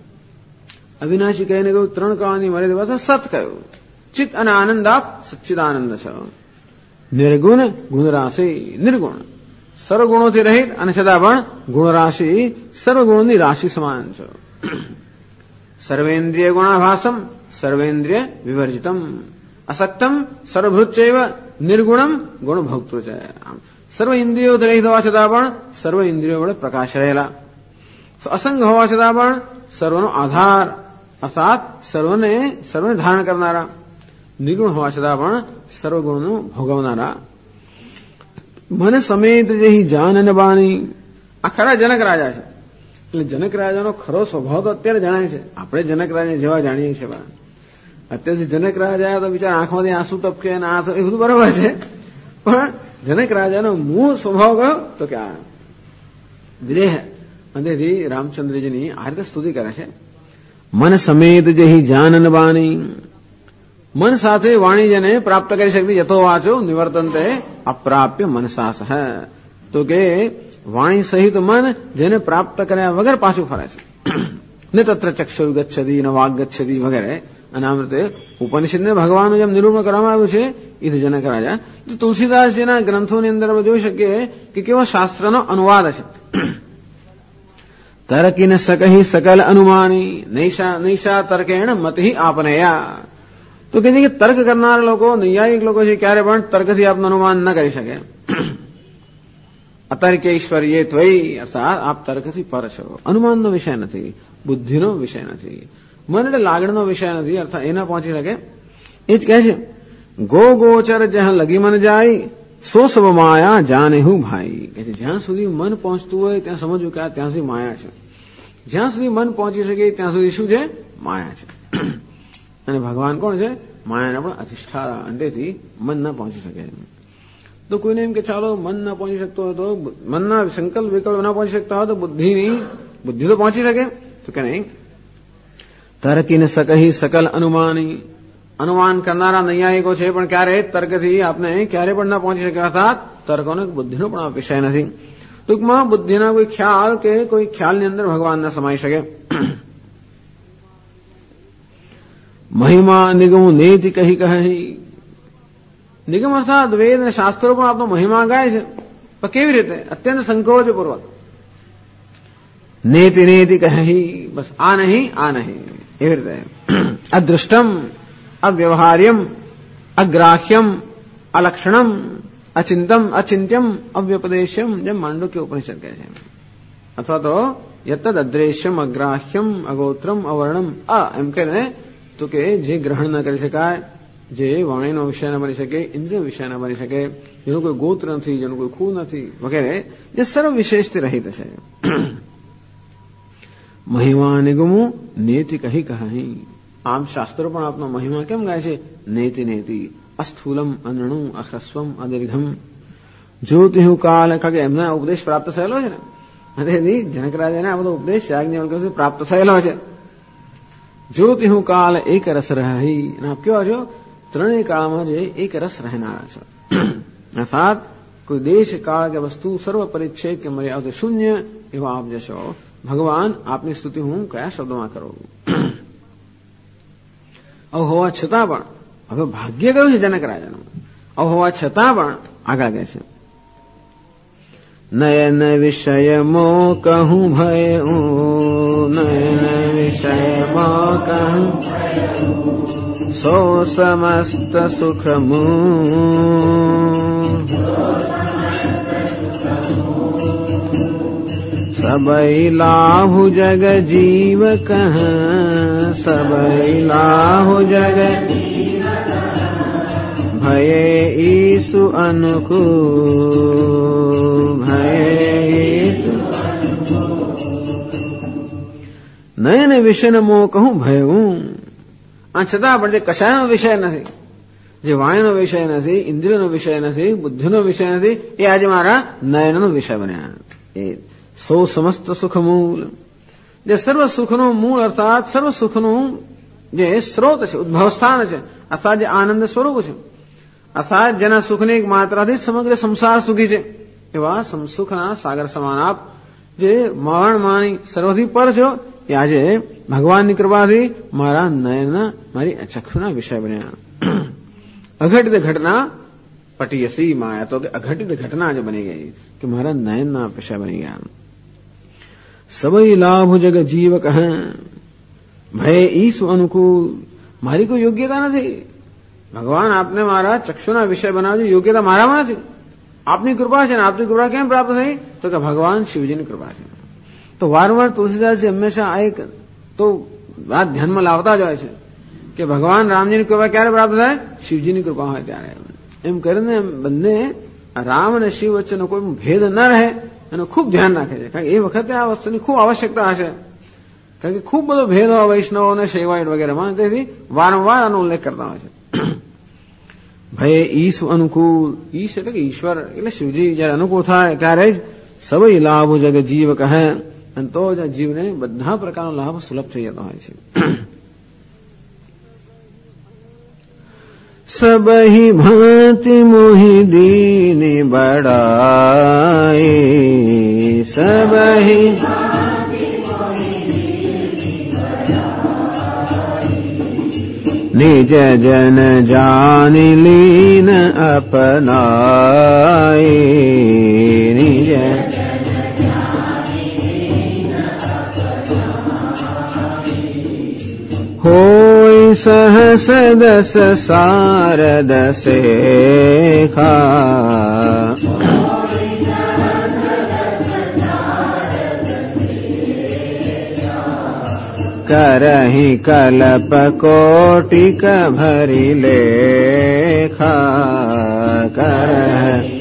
અવિનાશી કહીને કહ્યું, ત્રણ કાળની મર્યાદા પર સત કહ્યું. ચિત્ત અને આનંદ આપ સચ્ચિદાનંદ છો. નિર્ગુણ ગુણરાશી. નિર્ગુણ સર્વગુણોથી રહિત અને છતાં પણ ગુણરાશી સર્વગુણોની રાશિ સમાન છો. સર્વેન્દ્રિય ગુણાભાસમ સર્વેન્દ્રિય વિવર્જિતમ અસક્તમ સર્વભૃતચૈવ નિર્ગુણમ ગુણભોક્તૃ છે. સર્વ ઇન્દ્રિયો રહિત હોવા છતાં પણ સર્વ ઇન્દ્રિયો વડે પ્રકાશ રહેલા, અસંગ હોવા છતાં પણ સર્વનો આધાર અર્થાત સર્વને ધારણ કરનારા, નિર્ગુણ હોવા છતાં પણ સર્વગુણનું ભોગવનારા. મન સમેત જેહી જાન અને બાણી. આ ખરા જનક રાજા છે. એટલે જનક રાજાનો ખરો સ્વભાવ તો અત્યારે જણાય છે. આપણે જનક રાજા જેવા જાણીએ છીએ. અત્યારથી જનક રાજા તો બિચારા આંખમાંથી આંસુ ટપકે અને આ એ બધું બરોબર છે, પણ જનક રાજાનો મૂળ સ્વભાવ કયો? તો કે આ વિદેહ. અંતેથી રામચંદ્રજીની આ રીતે સ્તુતિ કરે છે. મન સમેત જેહી જાનન બાણી. મન સાથે વાણી જેને પ્રાપ્ત કરી શકતી યથો વાચો નિવર્તનતે અપ્રાપ્ય મનસાસ. તો કે વાણી સહિત મન જેને પ્રાપ્ત કર્યા વગર પાછું ફરે છે. ને તત્ર ચક્ષુર ગચ્છતિ ન વાગ ગચ્છતિ વગેરે. અને આમ રીતે ઉપનિષદને ભગવાનનું જેમ નિરૂપણ કરવામાં આવ્યું છે એ જનક રાજા. તો તુલસીદાસજીના ગ્રંથોની અંદર આપણે જોઈ શકીએ કે કેવા શાસ્ત્રનો અનુવાદ છે. તર્કિન सकहि सकल अनुमानी નૈષા તર્કેણ મતિ આપનયા. તો કહે છે કે તર્ક કરનારા લોકો, નૈયાયિક લોકો છે, ક્યારે પણ તર્કથી આપનું અનુમાન ન કરી શકે. અતર્કેશ્વર્ય ત્વયી, અર્થાત આપ તર્કથી પર છો. અનુમાનનો વિષય નથી, બુદ્ધિનો વિષય નથી, મન એટલે લાગણીનો વિષય નથી, અર્થાત એ ન પહોંચી શકે. એ જ કહે છે ગો ગોચર જ્યાં લગી મન જાય સો સબ માયા જાને હું ભાઈ. કે જ્યાં સુધી મન પહોંચતું હોય ત્યાં સમજવું કે આ ત્યાં સુધી માયા છે. જ્યાં સુધી મન પહોંચી શકે ત્યાં સુધી શું છે? માયા છે. અને ભગવાન કોણ છે? માયાના પણ અધિષ્ઠાતા, અંડેથી મન ન પહોંચી શકે. તો કોઈને એમ કે ચાલો મન ન પહોંચી શકતો હોય તો, મનના સંકલ્પ વિકલ્પ ન પહોંચી શકતા હોય તો બુદ્ધિ તો પહોંચી શકે. તો કે નહીં, તર્કિન सकहि सकल अनुमानी. અનુમાન કરનારા નૈયાયિકો છે પણ ક્યારે તર્કથી આપને ક્યારે પણ ન પહોંચી શકે, અર્થાત તર્કોનો બુદ્ધિનો પણ વિષય નથી. ટૂંકમાં બુદ્ધિના કોઈ ખ્યાલ કે કોઈ ખ્યાલની અંદર ભગવાન ન સમાઈ શકે. મહિમા નિગમ નેતિ કહી કહી. નિગમ અર્થાત વેદ અને શાસ્ત્રો પણ આપનો મહિમા ગાય છે, પણ કેવી રીતે? અત્યંત સંકોચપૂર્વક. નેતિ નેતિ કહી, બસ આ નહીં એવી રીતે. અદૃષ્ટમ અવ્યવહાર્યમ અગ્રાહ્યમ અલક્ષણમ અચિંત્યમ અવ્યપદેશ્યમ, જેમ માંડુક્ય ઉપનિષદ કહે છે. અથવા તો યતદ અદ્રેશ્યમ અગ્રાહ્યમ અગોત્રમ અવર્ણમ એમ કરીને, તો કે જે ગ્રહણ ન કરી શકાય, જે વાણીનો વિષય ન બની શકે, ઇન્દ્રિય વિષય ન બની શકે, જેનું કોઈ ગોત્ર નથી, જેનું કોઈ ખૂ નથી વગેરે, જે સર્વ વિશેષથી રહિત છે. મહિમા નિગમો નેતિ કહી કહી. આમ શાસ્ત્રો પણ આપનો મહિમા કેમ ગાય છે? નેતિ નેતિ. અસ્થૂલમ અનણું અહ્રસ્વમ અદીર્ઘમ જ્યોતિહુ કાલ. કારણ કે એમને ઉપદેશ પ્રાપ્ત થયેલો છે ને, અને જનક રાજાને આ બધો ઉપદેશ યાજ્ઞવલ્ક્ય પ્રાપ્ત થયેલો છે. જ્યોતિહુ કાલ એક રસ રહી. અને આપ કેવા છો? ત્રણેય કાળમાં જે એક રસ રહેનારા છો. અર્થાત કોઈ દેશ કાળ કે વસ્તુ સર્વ પરિચ્છેદ કે મર્યાદા શૂન્ય એવા આપ જશો. ભગવાન આપની સ્તુતિ હું કયા શબ્દોમાં કરું? આવું હોવા છતાં પણ, હવે ભાગ્ય કયું છે જનક રાજાનું? આવું હોવા છતાં પણ આગળ કહે છે નયન વિષય મો કહું ભય, નયન વિષય મો કહું સો સમસ્ત સુખ મુ. सबई लाहु जग जीव कह, सबई लाहु जग भये ईसु अनुकूल, भये ईसु. નયન વિષયનો મોહ કહું ભયું. આ છતાં પણ જે કશાયનો વિષય નથી, જે વાણીનો વિષય નથી, ઇન્દ્રિયનો વિષય નથી, બુદ્ધિનો વિષય નથી, એ આજે મારા નયનનો વિષય બન્યા. એ સો સમસ્ત સુખ મૂળ, જે સર્વ સુખનું મૂળ, અર્થાત સર્વ સુખનું જે સ્ત્રોત છે, ઉદ્ભવ સ્થાન છે, અર્થાત જે આનંદ સ્વરૂપ છે, અર્થાત જેના સુખની એક માત્રાથી સમગ્ર સંસાર સુખી છે, એવા સુખના સાગર સમાન આપ જે માણી સર્વથી પર છો, એ આજે ભગવાનની કૃપાથી મારા નયનના, મારી ચક્ષુના વિષય બન્યા. અઘટિત ઘટના પટીયસી માયા, તો કે અઘટિત ઘટના જે બની ગઈ કે મારા નયનના વિષય બની ગયા. સબઈ લાભ જગ જીવ કહ ભય ઈસુ અનુકૂળ. મારી કોઈ યોગ્યતા નથી. ભગવાન આપને મારા ચક્ષુના વિષય બનાવજો, યોગ્યતા મારામાં નથી, આપની કૃપા છે. ને આપની કૃપા કેમ પ્રાપ્ત થઈ? તો કે ભગવાન શિવજીની કૃપા છે. તો વારંવાર તુલસીદાસજી હંમેશા આ એક તો વાત ધ્યાનમાં લાવતા જ હોય છે કે ભગવાન રામજીની કૃપા ક્યારે પ્રાપ્ત થાય? શિવજીની કૃપા હોય ત્યારે. એમ કરીને બંને રામ અને શિવ વચ્ચેનો કોઈ ભેદ ન રહે એનું ખૂબ ધ્યાન રાખે છે. કારણ કે એ વખતે આ વસ્તુની ખૂબ આવશ્યકતા હશે, કારણ કે ખૂબ બધો ભેદ હોય વૈષ્ણવો અને શૈવાઈટ વગેરેમાં, તેથી વારંવાર આનો ઉલ્લેખ કરતા હોય છે. ભય ઈસુ અનુકૂળ. ઈશ એટલે કે ઈશ્વર, એટલે શિવજી જયારે અનુકૂળ થાય ત્યારે જ સબઈ લાભ જગ જીવ કહે, અને તો જ જીવને બધા પ્રકારનો લાભ સુલભ થઈ જતો હોય છે. सबहि भांति मोहि दीन बड़ाई, सबहि निज जन जान लीन अपनाई, निज सहस दस सारद सेखा करहि कल्प कोटिक भरि लेखा करहि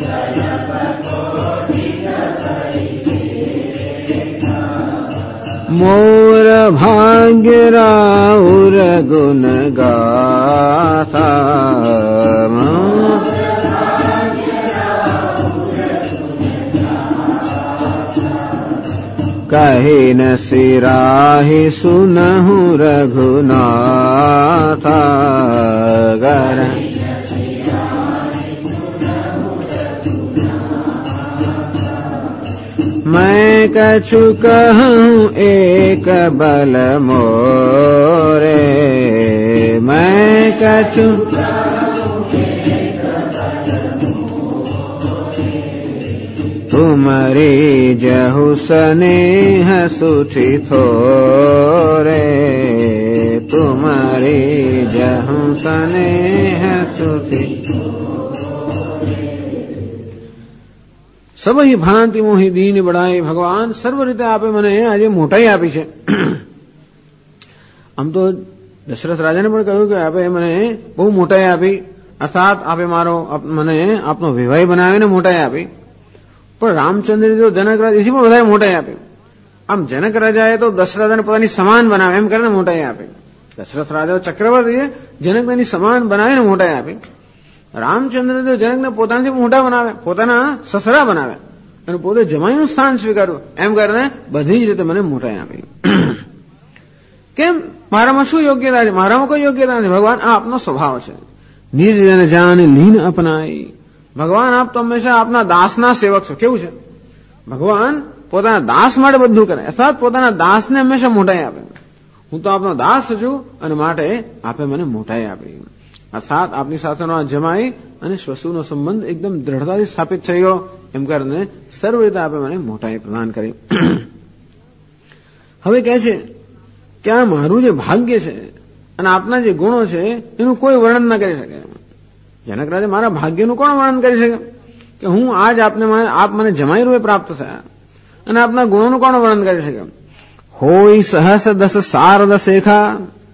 मोर भाग्य राउर गुण गाथा कहि न सिराहि सुनहु रघुनाथा गर मैं कछु कहूँ एक बल मोरे मैं कछु तुमरी जहु स्नेह सुठि थोरे तुमरी जहु स्नेह सुठि सब ही भांति मोहि दीन बड़ाई भगवान सर्व रीते आपे મને આજે મોટાઈ આપી છે. આમ તો દશરથ રાજાને પણ કહ્યું કે આપે મને બહુ મોટાઈ આપી અર્થાત આપે મને આપનો વિવાહ બનાવીને મોટાઈ આપી. પણ રામચંદ્ર જો જનક રાજા એથી પણ વધારે મોટાઈ આપી. આમ જનક રાજાએ તો દશરથ રાજાને પોતાની સમાન બનાવે એમ કરીને મોટાઈ આપી. દશરથ રાજા ચક્રવર્તીએ જનકની સમાન બનાવીને મોટાઈ આપી. રામચંદ્ર જો જનકને પોતાનાથી મોટા બનાવે પોતાના સસરા બનાવે અને પોતે જમાઈનું સ્થાન સ્વીકાર્યું એમ કરીને બધી જ રીતે મને મોટાઈ આપી. કેમ મારામાં શું યોગ્યતા છે? મારામાં કોઈ યોગ્યતા નથી. ભગવાન આ આપનો સ્વભાવ છે. નિર્જન જાન લીન અપનાઈ. ભગવાન આપ તો હંમેશા આપના દાસના સેવક છો. કેવું છે? ભગવાન પોતાના દાસ માટે બધું કરે અર્થાત પોતાના દાસને હંમેશા મોટાઈ આપે. હું તો આપનો દાસ છું અને માટે આપે મને મોટાઈ આપી. અર્થાત આપની સાથેનો આ જમાઈ અને શ્વશુનો સંબંધ એકદમ દ્રઢતાથી સ્થાપિત થઈ ગયો એમ કરીને સર્વ રીતે આપે મને મોટાઈ પ્રદાન કરી. હવે કહે છે કે આ મારું જે ભાગ્ય છે અને આપના જે ગુણો છે એનું કોઈ વર્ણન ન કરી શકે. જનક રાજા મારા ભાગ્યનું કોણ વર્ણન કરી શકે કે હું આજ આપ મને જમાઈ રૂપે પ્રાપ્ત થયા અને આપના ગુણોનું કોણ વર્ણન કરી શકે? હોય સહસ દસ સારદ શેખા.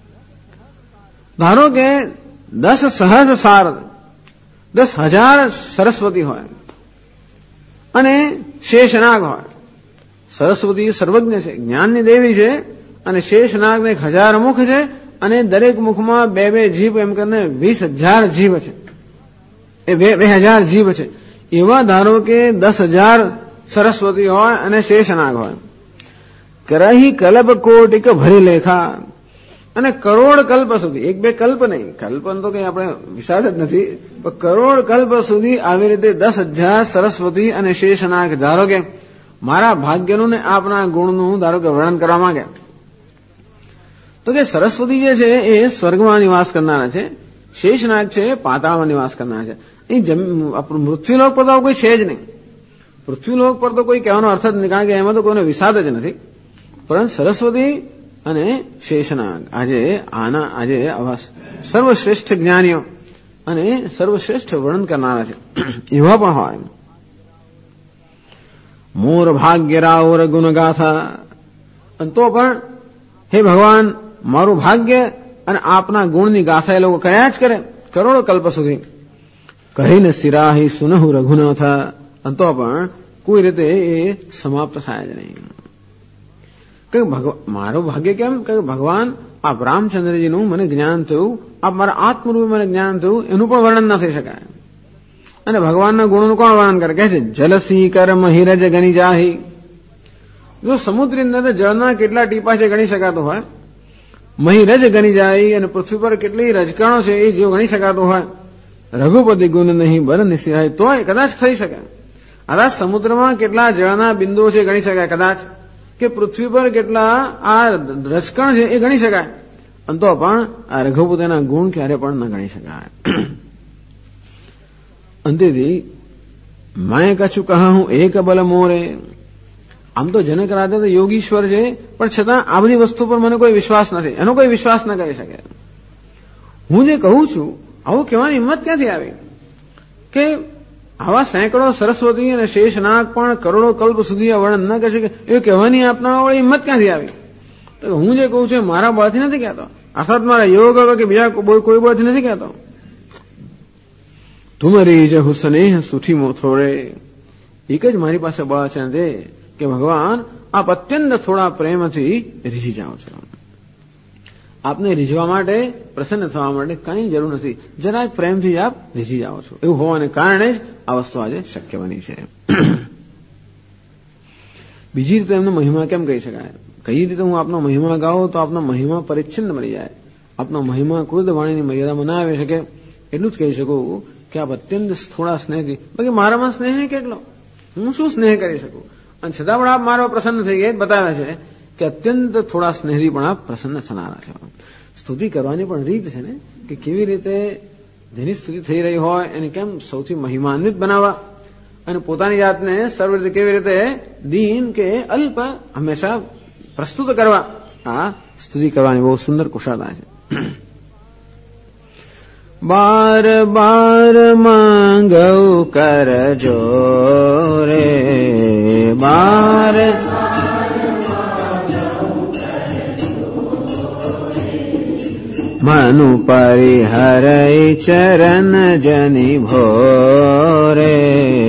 ધારો કે 10 સહજ સારદ 10,000 સરસ્વતી હોય અને શેષનાગ હોય. સરસ્વતી સર્વજ્ઞ છે, જ્ઞાનની દેવી છે અને શેષનાગને 1000 મુખ છે અને દરેક મુખમાં 2 જીભ એમ કરીને 20,000 જીભ છે. એ 2000 જીભ છે. એવા ધારો કે 10,000 સરસ્વતી હોય અને શેષનાગ હોય. કરહી કલ્પ કોટિક ભરી લેખા. અને કરોડ કલ્પ સુધી 1-2 કલ્પ નહીં, કલ્પન તો કઈ આપણે વિશાળ જ નથી, પણ કરોડ કલ્પ સુધી આવી રીતે 10,000 સરસ્વતી અને શેષનાગ ધારો કે મારા ભાગ્યનું ને આપના ગુણનું ધારો કે વર્ણન કરવા માંગે તો કે સરસ્વતી જે છે એ સ્વર્ગમાં નિવાસ કરનારા છે, શેષનાગ છે પાતાળમાં નિવાસ કરનારા છે. અહીં પૃથ્વીલોક પર તો કોઈ છે જ નહીં. પૃથ્વીલોક પર તો કોઈ કહેવાનો અર્થ જ નહીં, કારણ કે એમાં તો કોઈને વિષાદ જ નથી. પરંતુ સરસ્વતી અને શેષનાગ આજે સર્વશ્રેષ્ઠ જ્ઞાનીઓ અને સર્વશ્રેષ્ઠ વર્ણન કરનારા છે એવા પણ હોય. મોર ભાગ્ય રાવર ગુણગાથા. અને તો પણ હે ભગવાન મારું ભાગ્ય અને આપના ગુણની ગાથા એ લોકો કર્યા જ કરે કરોડો કલ્પ સુધી. કહીને સિરાહી સુનહુ રઘુનાથા. અને તો પણ કોઈ રીતે એ સમાપ્ત થાય જ નહીં. મારું ભાગ્ય કેમ કે ભગવાન આપ રામચંદ્રજીનું મને જ્ઞાન થયું, આપ મારા આત્મરૂપે મને જ્ઞાન થયું એનું પણ વર્ણન ન થઈ શકાય. અને ભગવાનના ગુણોનું કોણ વર્ણન કરે? કહે છે જલસી કર મહિરજ ગણી જાહી. જો સમુદ્રની અંદર જળના કેટલા ટીપા છે ગણી શકાતું હોય, મહિરજ ગણી જાય અને પૃથ્વી પર કેટલી રજકણો છે એ જો ગણી શકાતું હોય, રઘુપતિ ગુણ નહીં બર નિસિરાય તોય કદાચ થઈ શકે. કદાચ સમુદ્રમાં કેટલા જળના બિંદુઓ છે ગણી શકાય, કદાચ કે પૃથ્વી પર કેટલા આ રજકણ છે એ ગણી શકાય. અને તો પણ આ રઘુપતિના ગુણ ક્યારે પણ ન ગણી શકાય. અંતેથી મેં કછું કહા હું એક બલ મોરે. આમ તો જનક રાજા તો યોગીશ્વર છે, પણ છતાં આ બધી વસ્તુ પર મને કોઈ વિશ્વાસ નથી, એનો કોઈ વિશ્વાસ ન કરી શકે. હું જે કહું છું આવું કહેવાની હિંમત ક્યાંથી આવી કે આવા સેંકડો સરસ્વતી અને શેષનાગ પણ કરોડો કલ્પ સુધી આ વર્ણન ન કરી શકે એ કહેવાની આપના વાળી હિંમત ક્યાંથી આવી? તો હું જે કહું છું મારા બળથી નથી કહેતો, અર્થાત મારા યોગ કે બીજા કોઈ બળથી નથી કહેતો. તુમરી જહુ સ્નેહ સુઠી મોથોરે, એક જ મારી પાસે બળ છે તે કે ભગવાન આપ અત્યંત થોડા પ્રેમથી રીઝી જાઓ છો. આપને રીઝવા માટે, પ્રસન્ન થવા માટે કંઈ જરૂર નથી, જરાક પ્રેમથી આપ રીઝી જાઓ છો. એવું હોવાને કારણે જ આ વસ્તુ આજે શક્ય બની છે. બીજી રીતે એમનો મહિમા કેમ કહી શકાય? કઈ રીતે હું આપનો મહિમા ગાઉં તો આપનો મહિમા પરિચ્છિન્ન મળી જાય, આપનો મહિમા ક્રોધ વાણીની મર્યાદામાં ના આવી શકે. એટલું જ કહી શકું કે આપ અત્યંત થોડા સ્નેહથી, બાકી મારામાં સ્નેહ કેટલો, હું શું સ્નેહ કરી શકું? અને છતાં પણ આપ મારો પ્રસન્ન થઈ ગયા બતાવે છે કે અત્યંત થોડા સ્નેહથી પણ આપ પ્રસન્ન થનારા છે. સ્તુતિ કરવાની પણ રીત છે ને, કે કેવી રીતે જેની સ્તુતિ થઈ રહી હોય એને કેમ સૌથી મહિમાન્વિત બનાવવા અને પોતાની જાતને સર્વ રીતે કેવી રીતે દીન કે અલ્પ હંમેશા પ્રસ્તુત કરવા. આ સ્તુતિ કરવાની બહુ સુંદર કુશળતા છે. બાર બાર માંગવ કરજો રે, બાર મનુ પરિહરય ચરણ જની ભોરે,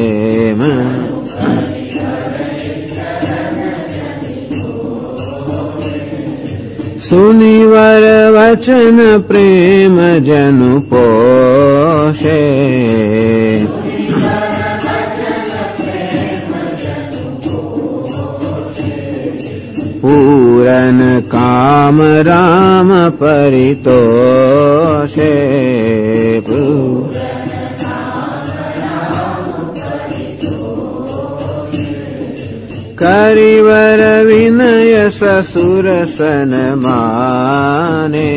સુનિવર વચન પ્રેમ જનુ પોષે, પૂરન કામ રામ પરિતોષે, કરિવર વિનય સસુર સન્માને,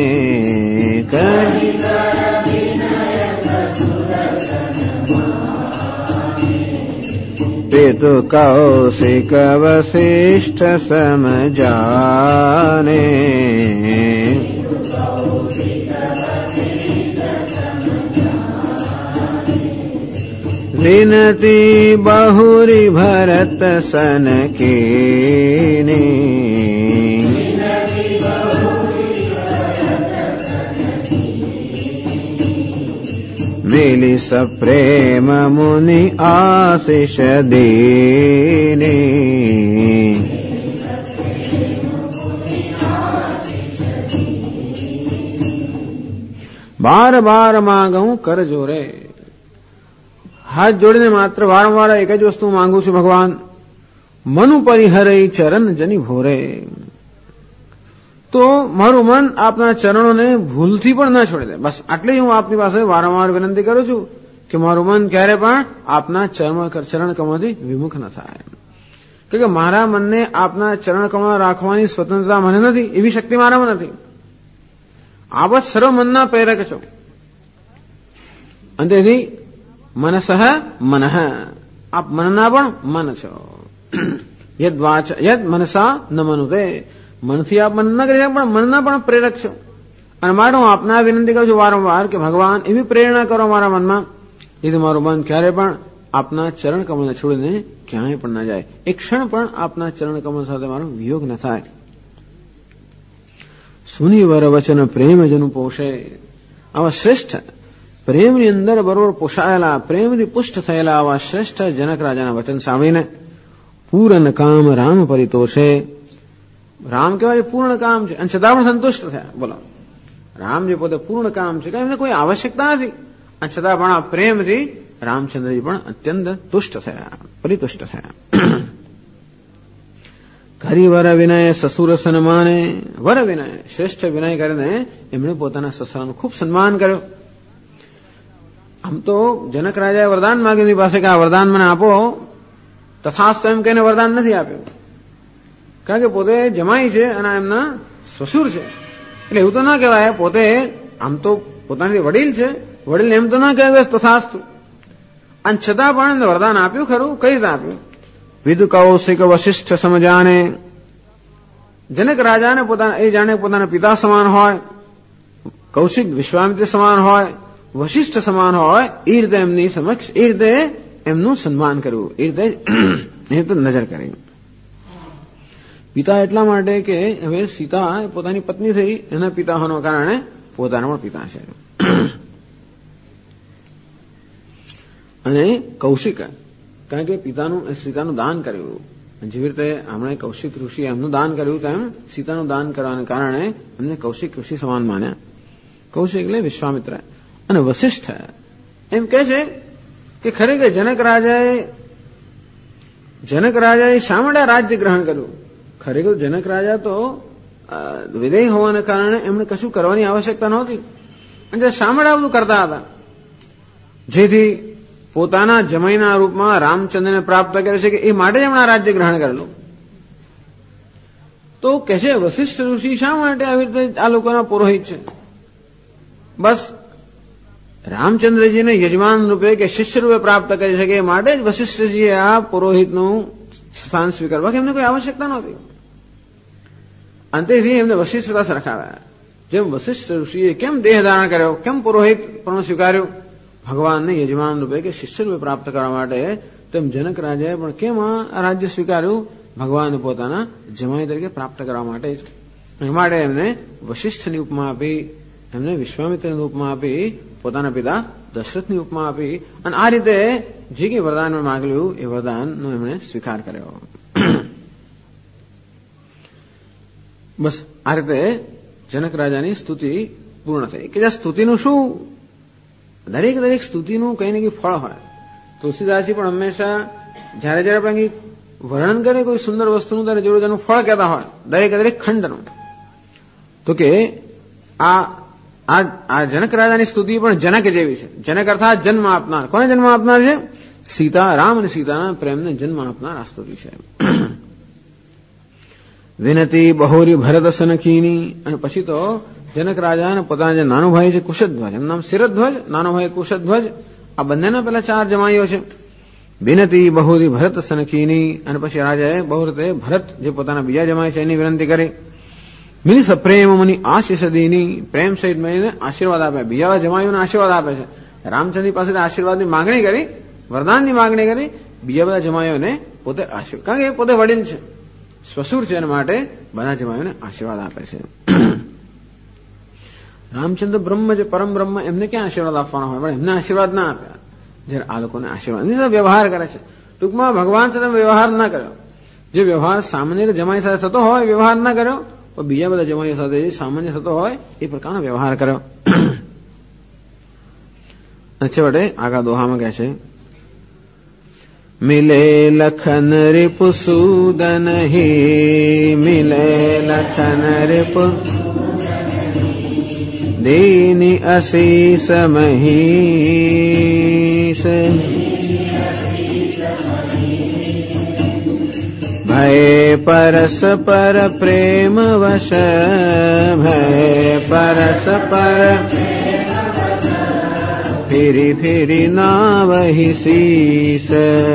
પિતુ કૌશિક વસિષ્ઠ સમજાને, વિનતી બહુરી ભરત સનકીની, મિલી સપ્રેમ મુનિ આશિષ દીની, બાર બાર માંગું કરજો રે. હાથ જોડીને માત્ર વારંવાર એક જ વસ્તુ માંગુ છું ભગવાન, મનુ પરિહરય ચરણ જની ભોરે. તો મારું મન આપના ચરણોને ભૂલથી પણ ન છોડી દે. બસ આટલી હું આપની પાસે વારંવાર વિનંતી કરું છું કે મારું મન ક્યારે પણ આપના ચરણ કમળથી વિમુખ ન થાય. કે મારા મનને આપના ચરણ કમળ રાખવાની સ્વતંત્રતા મને નથી, એવી શક્તિ મારામાં નથી. આપ જ સર્વ મનના પ્રેરક છો. અને તેથી મનસઃ મનઃ, આપ મનના પણ મન છો. યદ મનસા ન મનુતે, મનથી આપ મન ન કરી શકો પણ મનના પણ પ્રેરક છો. અને માટે હું આપના વિનંતી કરું છું વારંવાર કે ભગવાન એવી પ્રેરણા કરો મારા મનમાં, જેથી મારું મન ક્યારે પણ આપના ચરણ કમળને છોડીને ક્યાંય પણ ન જાય, એક ક્ષણ પણ આપના ચરણ કમળ સાથે મારો વિયોગ ન થાય. સુનિવર વચન પ્રેમ જનું પોષે, આવા શ્રેષ્ઠ પ્રેમની અંદર બરોબર પોષાયેલા, પ્રેમથી પુષ્ટ થયેલા આવા શ્રેષ્ઠ જનક રાજાના વચન સાંભળીને પૂર્ણ કામ રામ પરિતોષે. રામ કહેવાય પૂર્ણ કામ છે અને છતાં પણ સંતુષ્ટ થયા. બોલો, રામ જે પોતે પૂર્ણ કામ છે, એમને કોઈ આવશ્યકતા નથી, અને છતાં પણ આ પ્રેમથી રામચંદ્રજી પણ અત્યંત તુષ્ટ થયા, પરિતુષ્ટ થયા. હરિવર વિનય સસુર સન્માને, વર વિનય શ્રેષ્ઠ વિનય કરીને એમણે પોતાના સસરાનું ખૂબ સન્માન કર્યો. આમ તો જનક રાજાએ વરદાન માંગ્યું એની પાસે કે આ વરદાન મને આપો, તથાસ્તુ એમ કહીને વરદાન નથી આપ્યું, કારણ કે પોતે જમાઈ છે અને એમના સસુર છે. એટલે એવું તો ના કહેવાય, પોતે આમ તો પોતાની વડીલ છે, વડીલ એમ તો ના કહેવાય તથાસ્તુ. અને છતાં પણ વરદાન આપ્યું ખરું. કઈ રીતે આપ્યું? વિદુ કૌશિક વશિષ્ઠ સમજાને, જનક રાજાને પોતાના એ જાણે પોતાના પિતા સમાન હોય, કૌશિક વિશ્વામિત્ર સમાન હોય, વશિષ્ઠ સમાન હોય, એ રીતે એમની સમક્ષ એ રીતે એમનું સન્માન કરવું, એ રીતે નજર કરી. પિતા એટલા માટે કે હવે સીતા પોતાની પત્ની થઈ, એના પિતા હોવાના કારણે પોતાના પણ પિતા છે. અને કૌશિક કારણ કે સીતાનું દાન કર્યું, જેવી રીતે હમણાં કૌશિક ઋષિએ એમનું દાન કર્યું તેમ સીતાનું દાન કરવાને કારણે એમને કૌશિક ઋષિ સમાન માન્યા. કૌશિક એટલે વિશ્વામિત્ર. અને વશિષ્ઠ એમ કહે છે કે ખરેખર જનક રાજાએ શા માટે રાજ્ય ગ્રહણ કર્યું? ખરેખર જનક રાજા તો વિદેય હોવાને કારણે એમને કશું કરવાની આવશ્યકતા નહોતી, અને શા માટે આ બધું કરતા હતા? જેથી પોતાના જમાઈના રૂપમાં રામચંદ્રને પ્રાપ્ત કરે છે કે એ માટે જ એમણે રાજ્ય ગ્રહણ કરેલું. તો કહે છે વશિષ્ઠ ઋષિ શા માટે આવી રીતે આ લોકોના પુરોહિત છે? બસ રામચંદ્રજીને યજમાન રૂપે કે શિષ્ય રૂપે પ્રાપ્ત કરી શકે એ માટે જ વશિષ્ઠજીએ આ પુરોહિતનું સ્થાન સ્વીકારવા, કે એમને કોઈ આવશ્યકતા નહોતી. અંતેથી એમને વશિષ્ઠતા સરખાવ્યા. જેમ વશિષ્ઠ ઋષિએ કેમ દેહ ધારણ કર્યો, કેમ પુરોહિત પણ સ્વીકાર્યું ભગવાનને યજમાન રૂપે કે શિષ્ય રૂપે પ્રાપ્ત કરવા માટે, તેમ જનક રાજાએ પણ કેમ આ રાજ્ય સ્વીકાર્યું ભગવાનને પોતાના જમાઈ તરીકે પ્રાપ્ત કરવા માટે જ. એ માટે એમને વશિષ્ઠની ઉપમા આપી, એમને વિશ્વામિત્રની ઉપમા આપી, પોતાના પિતા દશરથની ઉપમા આપી, અને આ રીતે જે કંઈ વરદાન માંગેલું એ વરદાનનો એમણે સ્વીકાર કર્યો. બસ આ રીતે જનક રાજાની સ્તુતિ પૂર્ણ થઈ. કે આ સ્તુતિનું શું? દરેક સ્તુતિનું કંઈ ને કંઈ ફળ હોય. તુલસીદાસજી પણ હંમેશા જયારે પણ કંઈક વર્ણન કરે કોઈ સુંદર વસ્તુનું, ત્યારે જરૂર તેનું ફળ કહેતા હોય દરેક ખંડનું. તો કે આ જનક રાજાની સ્તુતિ પણ જનક જેવી છે. જનક અર્થાત જન્મ આપનાર. કોને જન્મ આપનાર છે? રામ અને સીતાના પ્રેમને જન્મ આપનાર આ સ્તુતિ છે. વિનતી બહોરી ભરત સનખીની. અને પછી તો જનક રાજા પોતાના જે નાનો ભાઈ છે કુશધ્વજ, એમનું નામ શિરધ્વજ, નાનો ભાઈ કુશધ્વજ, આ બંનેના પેલા 4 જમાઈઓ છે. વિનતી બહોરી ભરત સનખીની. અને પછી રાજાએ બહુ રીતે ભરત જે પોતાના બીજા જમાઈ છે એની વિનંતી કરી. મિલિસ પ્રેમ મુનિ આશીષ દીની. પ્રેમ સહિત મળીને આશીર્વાદ આપે, બીજા જમાઈઓને આશીર્વાદ આપે છે. રામચંદ્ર પાસે આશીર્વાદની માંગણી કરી, વરદાનની માંગણી કરી, બીજા બધા જમાઈઓને પોતે આશીર્વાદ, કારણ કે એ પોતે વડીલ છે, સસુર છે, એના માટે બધા જમાઈઓને આશીર્વાદ આપે છે. રામચંદ્ર બ્રહ્મ જે પરમ બ્રહ્મ, એમને ક્યાં આશીર્વાદ આપવાના હોય? પણ એમને આશીર્વાદ ના આપ્યા, જ્યારે આ લોકોને આશીર્વાદ વ્યવહાર કરે છે. ટૂંકમાં ભગવાન સાથે વ્યવહાર ના કર્યો. જે વ્યવહાર સામાન્ય જમાઈ સાથે થતો હોય વ્યવહાર ના કર્યો, પણ બીજા બધા જમાઈઓ સાથે સામાન્ય થતો હોય એ પ્રકારનો વ્યવહાર કર્યો. છેવટે આગા દોહામાં કહે છે, મિલે લખન રિપુસૂદન હે, મિલે લખન રિપુ દેની અશીષ મહીષ. ભય પરસ્પર પ્રેમ વશ, ભય પરસ્પર ફિરી ના વહી શીશ.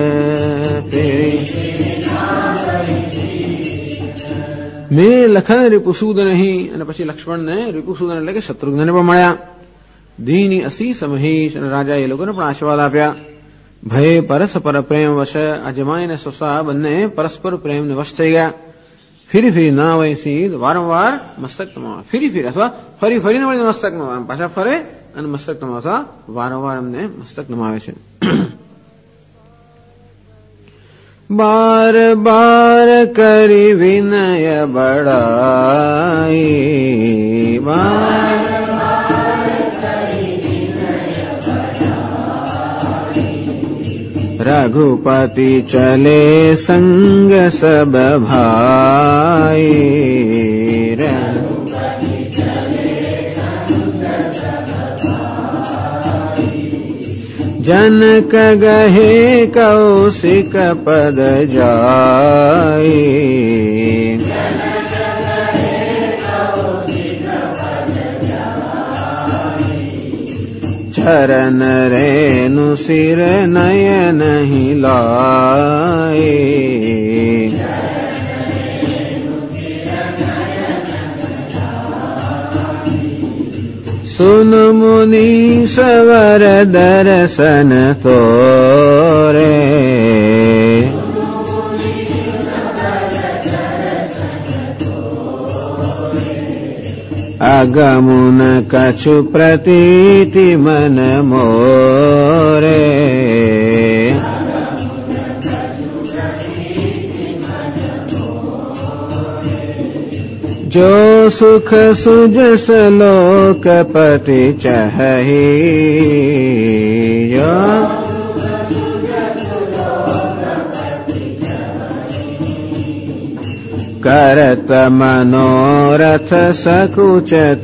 મેં લખન રિપુસૂદન નહીં. અને પછી લક્ષ્મણને રિપુસૂદન એટલે કે શત્રુઘ્નને પણ મળ્યા. દીની અશીષ મહીષ. અને રાજા એ લોકોને પણ આશીર્વાદ આપ્યા. ભય પરસ્પર પ્રેમ વશ. આ જમાઈ અને સસરા બંને પરસ્પર પ્રેમને વશ થઈ ગયા. ફરી ના વહી શીશ. વારંવાર મસ્તક નમાવે. ફરી અથવા ફરીને વળી મસ્તક નમાવે, પાછા ફરે અને મસ્તક નમાવતા વારંવાર અમને મસ્તક નમાવે છે. બાર બાર કરી વિનય બડાઈ, રઘુપતિ ચલે સંગ સબ ભાઈ. जनक गहे कौशिक पद जाए, चरण रेणु सिर नयन हिलाए. સુન મુનિ સવર દર્શન તોરે અગમુન કછુ પ્રતીતિ મન મોરે જો સુખ સુજસ લોકપતિ ચહી કરત મનોરથ સકુચત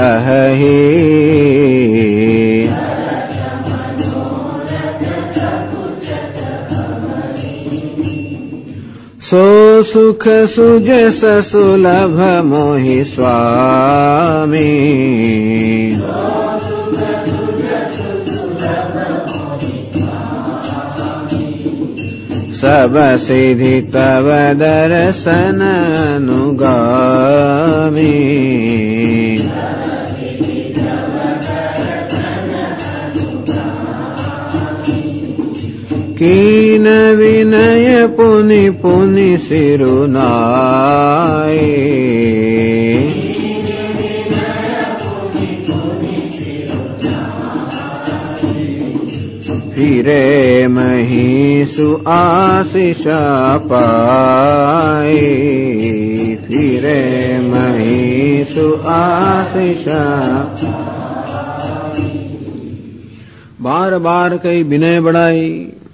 અહી સો સુખ સુજસ સુલભ મોહી સ્વામી સબ સિદ્ધિ તવ દર્શન અનુગામી કીન વિનય પુનિ પુનિ સિરુનાય ફિરે મહીસુ આશિષ પાય ફિરે મહીસુ આશિષ બાર બાર કઈ વિનય બઢાઈ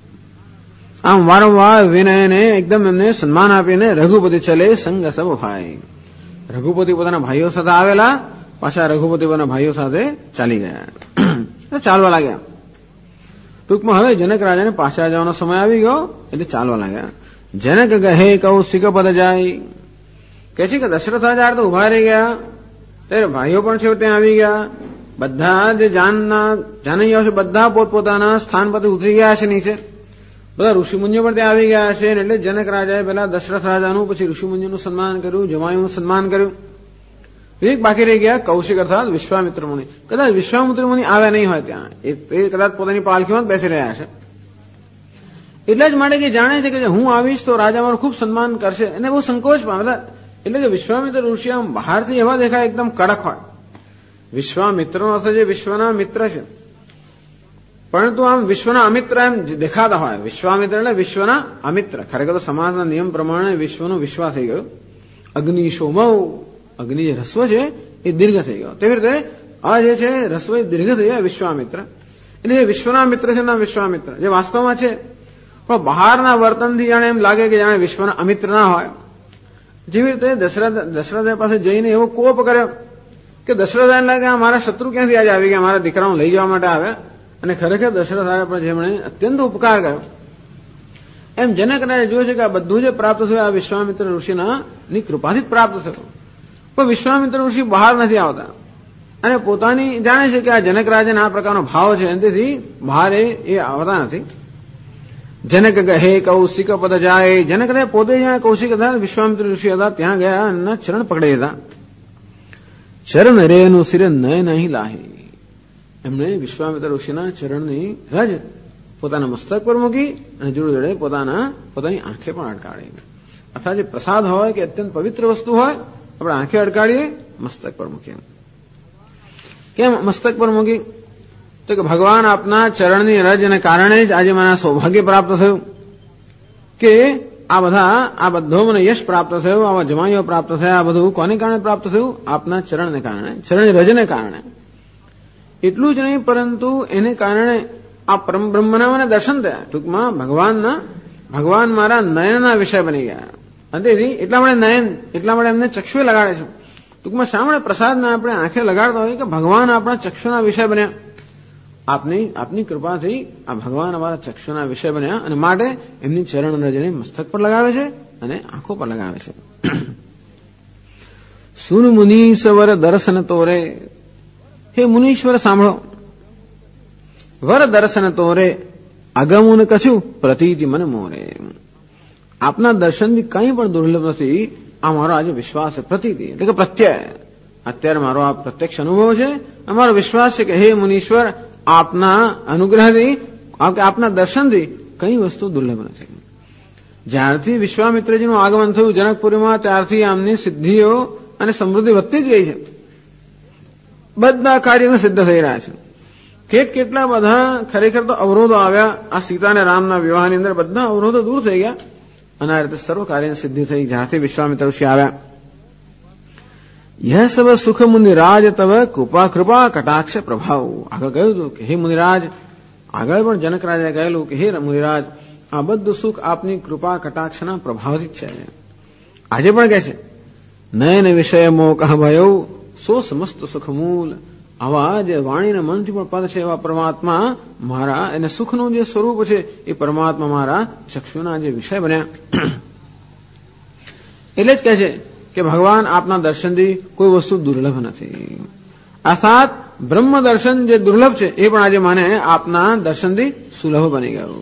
આમ વારંવાર વિનયને એકદમ એમને સન્માન આપીને રઘુપતિ ચલે સંગ સબ ભાઈ રઘુપતિ પોતાના ભાઈઓ સાથે આવેલા પાછા રઘુપતિ પોતાના ભાઈઓ સાથે ચાલી ગયા ચાલવા લાગ્યા ટૂંકમાં હવે જનક રાજાને પાછા જવાનો સમય આવી ગયો એટલે ચાલવા લાગ્યા જનક કહે કૌશિક પદ જાય કે છે કે દશરથ રાજા તો ઉભા રહી ગયા ત્યારે ભાઈઓ પણ છે ત્યાં આવી ગયા બધા જે જાનૈયાઓ છે બધા પોતપોતાના સ્થાન પરથી ઉતરી ગયા છે નીચે બધા ઋષિમુનિઓ પણ ત્યાં આવી ગયા છે એટલે જનક રાજાએ પહેલા દશરથ રાજાનું પછી ઋષિમુનિઓનું સન્માન કર્યું જમાઈનું સન્માન કર્યું એક બાકી રહી ગયા કૌશિક અર્થાત વિશ્વામિત્ર મુનિ કદાચ વિશ્વામિત્ર મુનિ આવ્યા નહીં હોય ત્યાં એ કદાચ પોતાની પાલખીમાં જ બેસી રહ્યા છે એટલા જ માટે કે જાણે છે કે હું આવીશ તો રાજા મારું ખૂબ સન્માન કરશે એને બહુ સંકોચ પામેલા એટલે કે વિશ્વામિત્ર ઋષિ આમ બહારથી એવા દેખાય એકદમ કડક હોય વિશ્વામિત્રનો અર્થ જે વિશ્વના મિત્ર છે પરંતુ આમ વિશ્વના અમિત્ર એમ દેખાતા હોય વિશ્વામિત્ર એટલે વિશ્વના અમિત્ર ખરેખર તો સમાજના નિયમ પ્રમાણે વિશ્વનો વિશ્વાસ થઈ ગયો અગ્નિ સોમવ અગ્નિ જે રસ્વ છે એ દીર્ઘ થઈ ગયો તેવી રીતે આ જે છે રસ્વ એ દીર્ઘ થઈ ગયા વિશ્વામિત્ર એટલે જે વિશ્વના મિત્ર છે નામ વિશ્વામિત્ર જે વાસ્તવમાં છે પણ બહારના વર્તનથી જાણે એમ લાગે કે જાણે વિશ્વના અમિત્ર ના હોય જેવી રીતે દશરથ પાસે જઈને એવો કોપ કર્યો કે દશરથ લાગે મારા શત્રુ ક્યાંથી આજે આવી ગયા મારા દીકરાઓ લઈ જવા માટે આવ્યા અને ખરેખર દશરથ રાજા પર જેમણે અત્યંત ઉપકાર કર્યો એમ જનક રાજા જોયું છે કે આ બધું જે પ્રાપ્ત થયું આ વિશ્વામિત્ર ઋષિના ની કૃપાથી જ પ્રાપ્ત થયું પણ વિશ્વામિત્ર ઋષિ બહાર નથી આવતા અને પોતાની જાણે છે કે આ જનક રાજાના આ પ્રકારનો ભાવ છે તેથી બહાર એ આવતા નથી જનક કહે કૌશિક પદ જાય જનક રાજા પોતે જ્યાં કૌશિક હતા વિશ્વામિત્ર ઋષિ હતા ત્યાં ગયા એમના ચરણ પકડી લીધા ચરણ રેનું શિર નય નહીં લાહી એમણે વિશ્વામિત્ર ઋષિના ચરણની રજ પોતાના મસ્તક પર મૂકી અને જોડે જોડે પોતાની આંખે પણ અડકાડી અથવા જે પ્રસાદ હોય કે અત્યંત પવિત્ર વસ્તુ હોય આપણે આંખે અડકાડીએ મસ્તક પર મૂકીએ કેમ મસ્તક પર મૂકી તો કે ભગવાન આપના ચરણની રજને કારણે જ આજે મને સૌભાગ્ય પ્રાપ્ત થયું કે આ બધો મને યશ પ્રાપ્ત થયું આવા જમાઈઓ પ્રાપ્ત થયા આ બધું કોને કારણે પ્રાપ્ત થયું આપના ચરણને કારણે ચરણની રજને કારણે એટલું જ નહીં પરંતુ એને કારણે આ પરમ બ્રહ્મના મને દર્શન થયા ટૂંકમાં ભગવાન મારા નયનના વિષય બની ગયા અને તેથી એટલા માટે એમને ચક્ષુએ લગાડે છે ટૂંકમાં શા માટે પ્રસાદના આપણે આંખે લગાડતા હોય કે ભગવાન આપણા ચક્ષુના વિષય બન્યા આપની કૃપાથી આ ભગવાન અમારા ચક્ષુના વિષય બન્યા અને માટે એમની ચરણ રજને મસ્તક પર લગાવે છે અને આંખો પર લગાવે છે સુન મુનીશ્વર દર્શન તોરે હે મુનીશ્વર સાંભળો વર દર્શન તોરે અગમુન કછું પ્રતીતિ મન મોરે આપના દર્શનથી કંઈ પણ દુર્લભ નથી આ મારો આજે વિશ્વાસ છે પ્રતીતિ એટલે કે પ્રત્યય અત્યારે મારો આ પ્રત્યક્ષ અનુભવ છે, અમારો વિશ્વાસ છે કે હે મુનીશ્વર, આપના અનુગ્રહથી, આપના દર્શનથી કઈ વસ્તુ દુર્લભ નથી. જ્યારથી વિશ્વામિત્રજીનું આગમન થયું જનકપુરીમાં, ત્યારથી આમની સિદ્ધિઓ અને સમૃદ્ધિ વધતી જ ગઈ છે. બધા કાર્યો સિદ્ધ થઈ રહ્યા છે. કેટલા બધા ખરેખર તો અવરોધો આવ્યા આ સીતા અને રામના વિવાહની અંદર, બધા અવરોધો દૂર થઈ ગયા અને આ રીતે સર્વ કાર્યની સિદ્ધિ થઈ જ્યારથી વિશ્વામિત્ર ઋષિ આવ્યા. यह सब सुख मुनिराज तव કૃપા કટાક્ષ પ્રભાવ. આગળ કહ્યું હતું કે હે મુનિરાજ, આગળ પણ જનક રાજાએ કહેલું કે હે મુનિરાજ, આ બધું સુખ આપની કૃપા કટાક્ષના પ્રભાવથી જ છે. આજે પણ કહે છે નયન વિષય મોકહ ભયો સો સમસ્ત સુખ મૂલ. આવા જે વાણીના મનથી પણ પદ છે એવા પરમાત્મા મારા, એને સુખનું જે સ્વરૂપ છે એ પરમાત્મા મારા ચક્ષુના જે વિષય બન્યા. એટલે જ કહે છે કે ભગવાન આપના દર્શનથી કોઈ વસ્તુ દુર્લભ નથી. અર્થાત બ્રહ્મ દર્શન જે દુર્લભ છે એ પણ આજે મને આપના દર્શનથી સુલભ બની ગયું.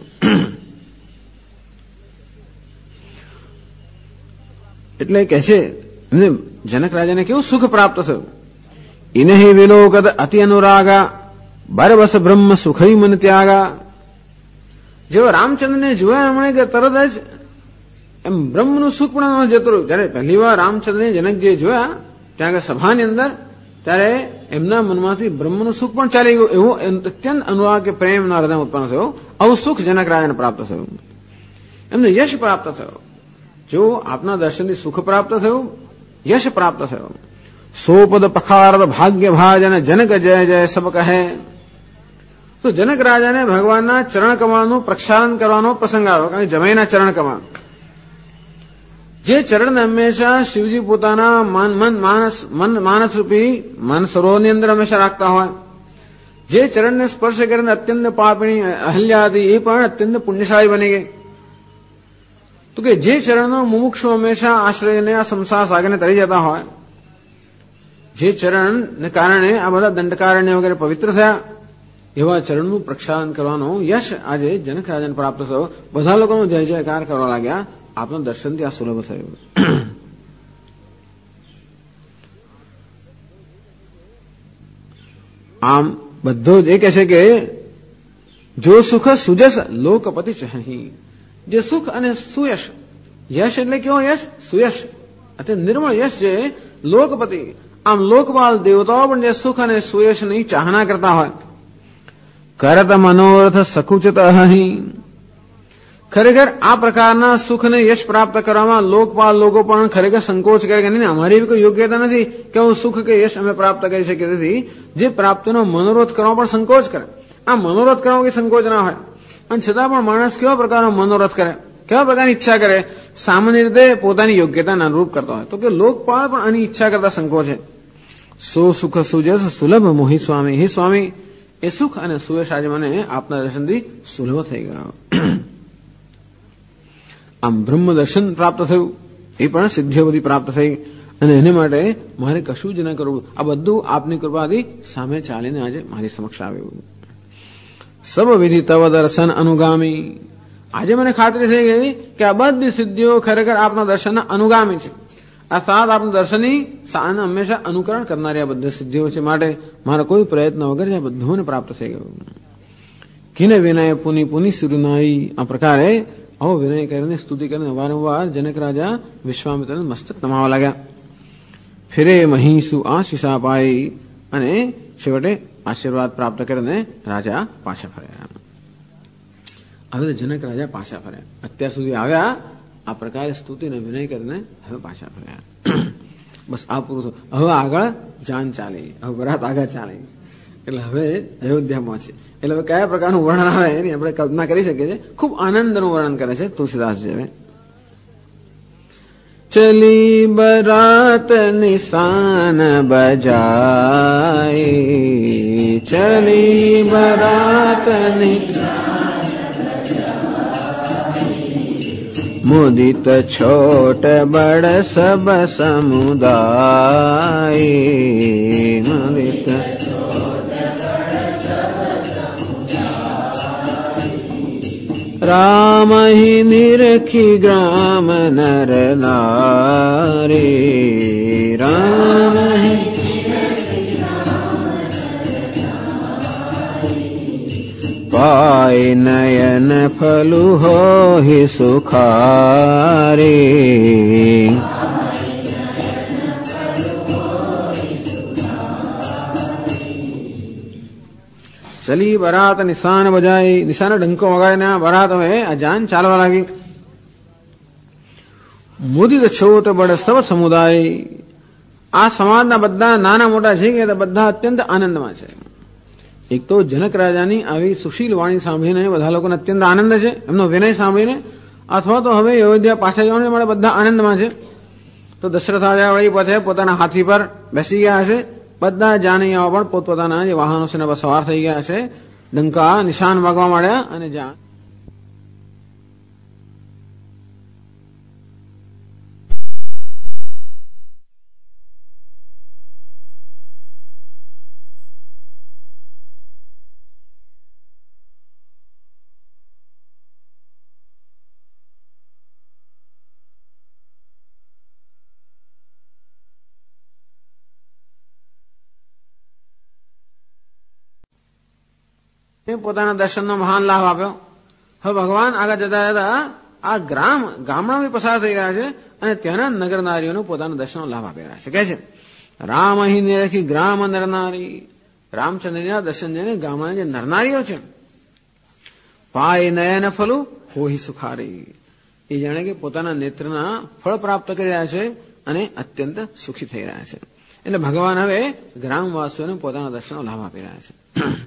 એટલે કહે છે એમને જનક રાજાને કેવું સુખ પ્રાપ્ત થયું. ઇનહિ વિલોકત અતિ અનુરાગા બરબસ બ્રહ્મ સુખઈ મન ત્યાગા. જેવો રામચંદ્રને જોયા એમણે કે તરત જ એમ બ્રહ્મનું સુખ પણ જતું રહ્યું. જયારે પહેલી વાર રામચંદ્રને જનકજીએ જોયા ત્યાં આગળ સભાની અંદર, ત્યારે એમના મનમાંથી બ્રહ્મનું સુખ પણ ચાલી ગયું. એવો અત્યંત અનુરાગ કે પ્રેમના હૃદય ઉત્પન્ન થયો. આવું સુખ જનક રાજાને પ્રાપ્ત થયું. એમને યશ પ્રાપ્ત થયો. જો આપના દર્શનથી સુખ પ્રાપ્ત થયું, યશ પ્રાપ્ત થયો. સોપદ પખારદ ભાગ્ય ભાજન જનક જય જય સબ કહે. તો જનક રાજાને ભગવાનના ચરણ કમળનું પ્રક્ષાલન કરવાનો પ્રસંગ આવ્યો. કારણ કે જમાઈના ચરણ કમળ, જે ચરણને હંમેશા શિવજી પોતાના માનસરૂપી મન સરોવરની અંદર હંમેશા રાખતા હોય. જે ચરણને સ્પર્શ કરીને અત્યંત પાપણી અહલ્યા હતી એ પણ અત્યંત પુણ્યશાળી બની ગઈ. તો કે જે ચરણનો મુમુક્ષુ હંમેશા આશ્રયને આ સંસાર સાગરને તરી જતા હોય, જે ચરણને કારણે આ બધા દંડકારણ્ય વગેરે પવિત્ર થયા, એવા ચરણનું પ્રક્ષાલન કરવાનો યશ આજે જનક રાજાને પ્રાપ્ત થયો. બધા લોકોનો જય જયકાર કરવા લાગ્યા. આપના દર્શનથી આ સુલભ થયું. આમ બધો જ એ કહે છે કે જો સુખ સુજસ લોકપતિ ચહી. જે સુખ અને સુયશ, યશ એટલે કેવો યશ? સુયશ, અત્યારે નિર્મળ યશ છે લોકપતિ. આમ લોકપાલ દેવતાઓ પણ જે સુખ અને સુયશની ચાહના કરતા હોય. કરત મનોરથ સકુચિત અહી. ખરેખર આ પ્રકારના સુખ અને યશ પ્રાપ્ત કરવામાં લોકપાલ લોકો પણ ખરેખર સંકોચ કરે કે નહીં, અમારી કોઈ યોગ્યતા નથી કે હું સુખ કે યશ અમે પ્રાપ્ત કરી શકીએ. તેથી જે પ્રાપ્તિનો મનોરથ કરવામાં પણ સંકોચ કરે. આ મનોરથ કરવામાં કોઈ સંકોચ ના હોય, અને છતાં પણ માણસ કેવા પ્રકારનો મનોરથ કરે, કેવા પ્રકારની ઈચ્છા કરે? સામાન્ય રીતે પોતાની યોગ્યતાને અનુરૂપ કરતા હોય. તો કે લોકપાલ પણ આની ઈચ્છા કરતા સંકોચે. સો સુખ સુજસ સુલભ મોહી સ્વામી. હે સ્વામી, એ સુખ અને સુયશ આજે મને આપના દર્શનથી સુલભ થઈ ગયો. આમ બ્રહ્મ દર્શન પ્રાપ્ત થયું, એ પણ સિદ્ધિઓ બધી પ્રાપ્ત થઈ, અને એને માટે મારે કશું જ ન કરવું. આ બધું આપની કૃપાથી સામે ચાલીને આજે મારી સમક્ષ આવ્યું. સબ વિધિ તવ દર્શન અનુગામી. આજે મને ખાતરી થઈ ગઈ કે આ બધી સિદ્ધિઓ ખરેખર આપના દર્શનના અનુગામી છે. આ સાત આપના દર્શનની હંમેશા અનુકરણ કરનારી આ બધી સિદ્ધિઓ છે. માટે મારા કોઈ પ્રયત્ન વગર આ બધું મને પ્રાપ્ત થઈ ગયું. કિને વિનય પુની પુની સુરનાઈ. આ પ્રકારે આવો વિનય કરીને સ્તુતિ કરીને વારંવાર જનક રાજા વિશ્વામિત્રને મસ્તક નમાવા લાગ્યા. ફિરે મહીસુ આશીષા પાઈ. અને છેવટે આશીર્વાદ પ્રાપ્ત કરીને રાજા પાછા ફર્યા. હવે જનક રાજા પાછા ફર્યા. અત્યાર સુધી આવ્યા આ પ્રકારે સ્તુતિને વિનય કરીને હવે પાછા ફર્યા. બસ આ પૂરું થયું. હવે આગળ જાન ચાલી, હવે બરાત આગળ ચાલી. એટલે હવે અયોધ્યા પહોંચી. એટલે હવે કયા પ્રકારનું વર્ણન આવે એની આપણે કલ્પના કરી શકીએ છીએ. ખૂબ આનંદનું વર્ણન કરે છે તુલસીદાસજી. હવે ચલી બરાત નિશાન બજાય. ચલી બરાત મુદિત છોટ બડ સબ સમુદાય. મુદિત રામ હિ નિરખી ગ્રામ નર નારી. રામ હિ पाय नयन फलु होहि सुखारे। चली बारात निशान बजाई, निशान डंको वगाड़ीने बारात હવે અજાન ચાલવા લાગી. મુદિત છોટ બડ સૌ સમુદાય, આ સમાજના બધા નાના મોટા છે કે બધા અત્યંત આનંદમાં છે. એક તો જનક રાજાની આવી સુશીલ વાણી સાંભળીને બધા લોકોને અત્યંત આનંદ છે, એમનો વિનય સાંભળીને, અથવા તો હવે અયોધ્યા પાછા જવાને માટે બધા આનંદમાં છે. તો દશરથ રાજા વળી પોતે પોતાના હાથી પર બેસી ગયા હશે, બધા જાનૈયાઓ પણ પોતપોતાના જે વાહનો છે એના પર સવાર થઈ ગયા હશે. ડંકા નિશાન વાગવા માંડ્યા અને જ્યાં પોતાના દર્શનનો મહાન લાભ આપ્યો. હવે ભગવાન આગળ જતા જતા આ ગામડામાં પસાર થઈ રહ્યા છે અને ત્યાંના નગર નારીઓનું પોતાના દર્શનનો લાભ આપી રહ્યા છે. કહે છે રામ અહીં નિરખી ગ્રામ નરનારી, રામચંદ્રના દર્શન જઈને ગામડાના જે નરનારીઓ છે, પાય નયન ફલું હોહી સુખારી, એ જાણે કે પોતાના નેત્રના ફળ પ્રાપ્ત કરી રહ્યા છે અને અત્યંત સુખી થઈ રહ્યા છે. એટલે ભગવાન હવે ગ્રામવાસીઓને પોતાના દર્શનનો લાભ આપી રહ્યા છે.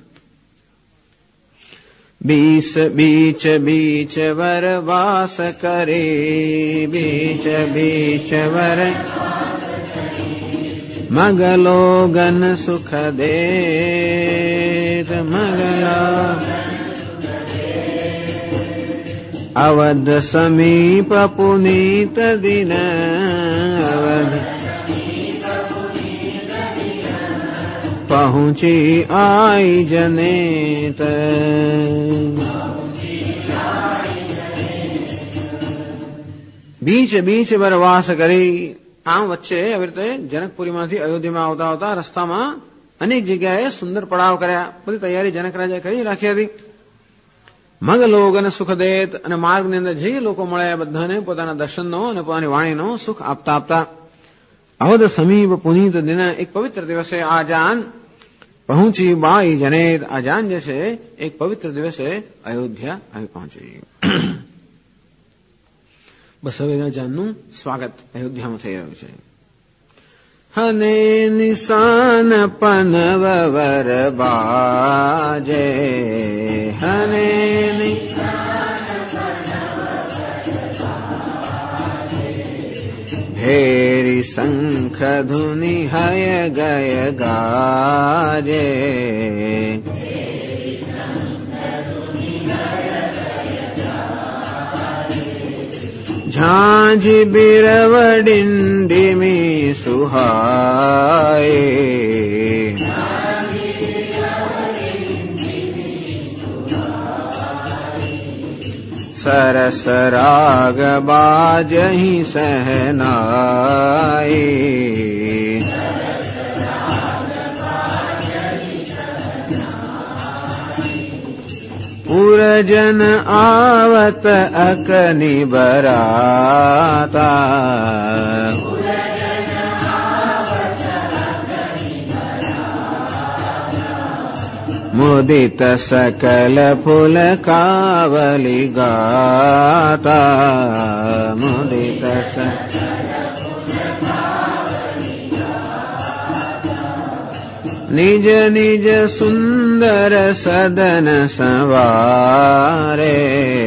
बीच बीच बीच वर वास करे, बीच बीच वर मगलो गन सुख दे, मगला अवध समीप पुनीत दिन, अवध पहुंची आई जनेत. बीच बीच वर वास કરી, આમ વચ્ચે આવી રીતે જનકપુરીમાંથી અયોધ્યામાં આવતા આવતા રસ્તામાં અનેક જગ્યાએ સુંદર પડાવ કર્યા. બધી તૈયારી જનક રાજાએ કરી રાખી હતી. મગ લોગન સુખ દેત, અને માર્ગની અંદર જે લોકો મળ્યા બધાને પોતાના દર્શનનો અને પોતાની વાણીનો સુખ આપતા આપતા અવધ સમીપ પુનીત દિન, એક પવિત્ર દિવસે આ જાન પહોંચી બાઈ જનેત, આ જાન જે છે એક પવિત્ર દિવસે અયોધ્યા આવી પહોંચી. બસ હવે જાનનું સ્વાગત અયોધ્યામાં થઈ રહ્યું છે. હને નિશાન પનવ વર બાજે, હને ભેરી શંખ ધુનિ હય ગય ગાજે, ઝાંઝી બિરવડિંડિમી સુહાય, સરસ રાગ બાજહી સહનાય, પુરજન આવત અકનિ બરાતા, મુદિત સકલ ફૂલ કાવલી ગાતા, મુદિત નિજ નિજ સુંદર સદન સવારે,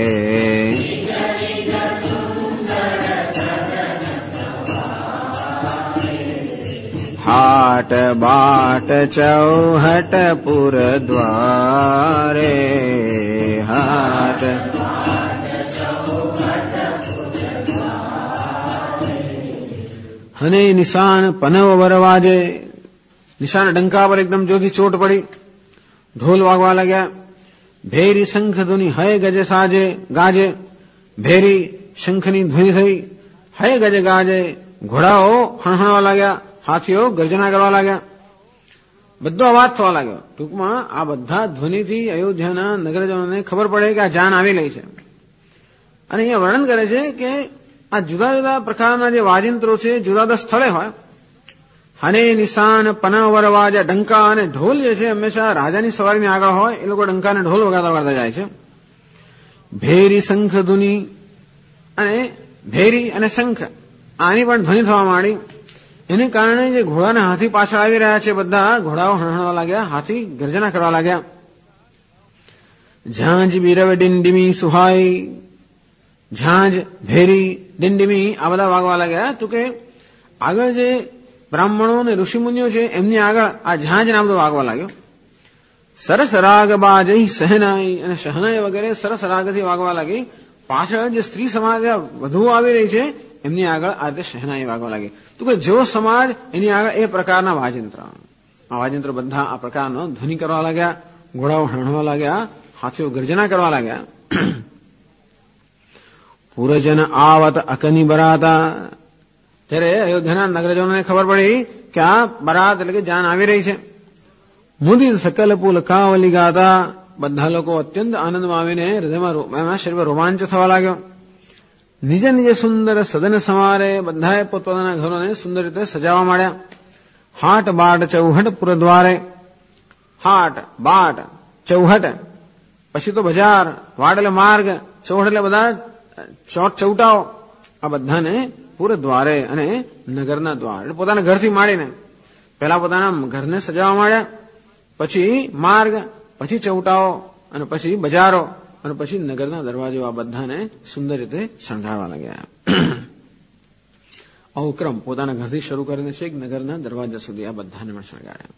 હાટ બાટ ચૌહટ પુર દ્વારે, હાટ હને નિશાન પનવ વરવાજે, નિશાન ડંકા પર એકદમ જોરથી ચોટ પડી, ઢોલ વાગવા લાગ્યા. ભેરી શંખ ધુની હય ગજ સાજે ગાજે, ભેરી શંખની ધ્વનિ થઈ, હય ગજ ગાજે, ઘોડાઓ હણહણવા લાગ્યા, હાથીઓ ગર્જના કરવા લાગ્યા. બધો અવાજ થવા લાગ્યો. ટૂંકમાં આ બધા ધ્વનિથી અયોધ્યાના નગરજનોને ખબર પડે કે આ જાન આવી રહી છે. અને અહીંયા વર્ણન કરે છે કે આ જુદા જુદા પ્રકારના જે વાજિંત્રો છે જુદા જુદા સ્થળે હોય. હને નિશાન પનાવર વાજ ડંકા અને ઢોલ જે છે હંમેશા રાજાની સવારીની આગળ હોય. એ લોકો ડંકા અને ઢોલ વગાડતા વગાડતા જાય છે. ભેરી શંખ ધુની અને ભેરી અને શંખ આની પણ ધ્વનિ થવા માંડી. એને કારણે જે ઘોડાના હાથી પાછળ આવી રહ્યા છે બધા ઘોડાઓ હણહણવા લાગ્યા, હાથી ગર્જના કરવા લાગ્યા. ઝાંઝ બીરવ ડિંડીમી સુહાઈ, ઝાંઝ ભેરી ડિંડીમી આ બધા વાગવા લાગ્યા. તો કે આગળ જે બ્રાહ્મણો અને ઋષિમુનિઓ છે એમની આગળ આ ઝાંઝ નામ તો વાગવા લાગ્યો. સરસ રાગ બાજઈ સહેનાઈ અને શહનાઈ વગેરે સરસ રાગથી વાગવા લાગી. પાછળ જે સ્ત્રી સમાજ વધુઓ આવી રહી છે એમની આગળ આ રીતે શહેનાઈ વાગવા લાગી. તો કે જેવો સમાજ એની આગળ એ પ્રકારના વાજિંત્ર, આ વાજિંત્રો બધા આ પ્રકારનો ધ્વનિ કરવા લાગ્યા, ઘોડાઓ હણવા લાગ્યા, હાથીઓ ગર્જના કરવા લાગ્યા. પૂરજન આવત અકની બરાતા, ત્યારે અયોધ્યાના નગરજનોને ખબર પડી કે આ બરાત એટલે કે જાન આવી રહી છે. મુદિત સકલ પુલ કાવલી ગાતા, બધા લોકો અત્યંત આનંદમાં આવીને હૃદયમાં શરીરમાં રોમાંચ થવા લાગ્યો. નિજ નિજ સુંદર સદન સમારે, બધાએ પોતપોતાના ઘરોને સુંદર રીતે સજાવવા માંડ્યા. હાટ બાટ ચૌહટ પુરદ્વારે, હાટ બાટ ચૌહટ પછી તો બજાર, વાડ એટલે માર્ગ, ચૌહટ એટલે બધા ચૌટાઓ, આ બધાને પુરદ્વારે અને નગરના દ્વાર એટલે પોતાના ઘરથી માંડીને પહેલા પોતાના ઘરને સજાવવા માંડ્યા, પછી માર્ગ, પછી ચૌટાઓ અને પછી બજારો અને પછી નગરના દરવાજો, આ બધાને સુંદર રીતે શણગારવા લાગ્યા. આવો ક્રમ પોતાના ઘરથી શરૂ કરીને છેક નગરના દરવાજા સુધી આ બધાને પણ શણગાર્યા.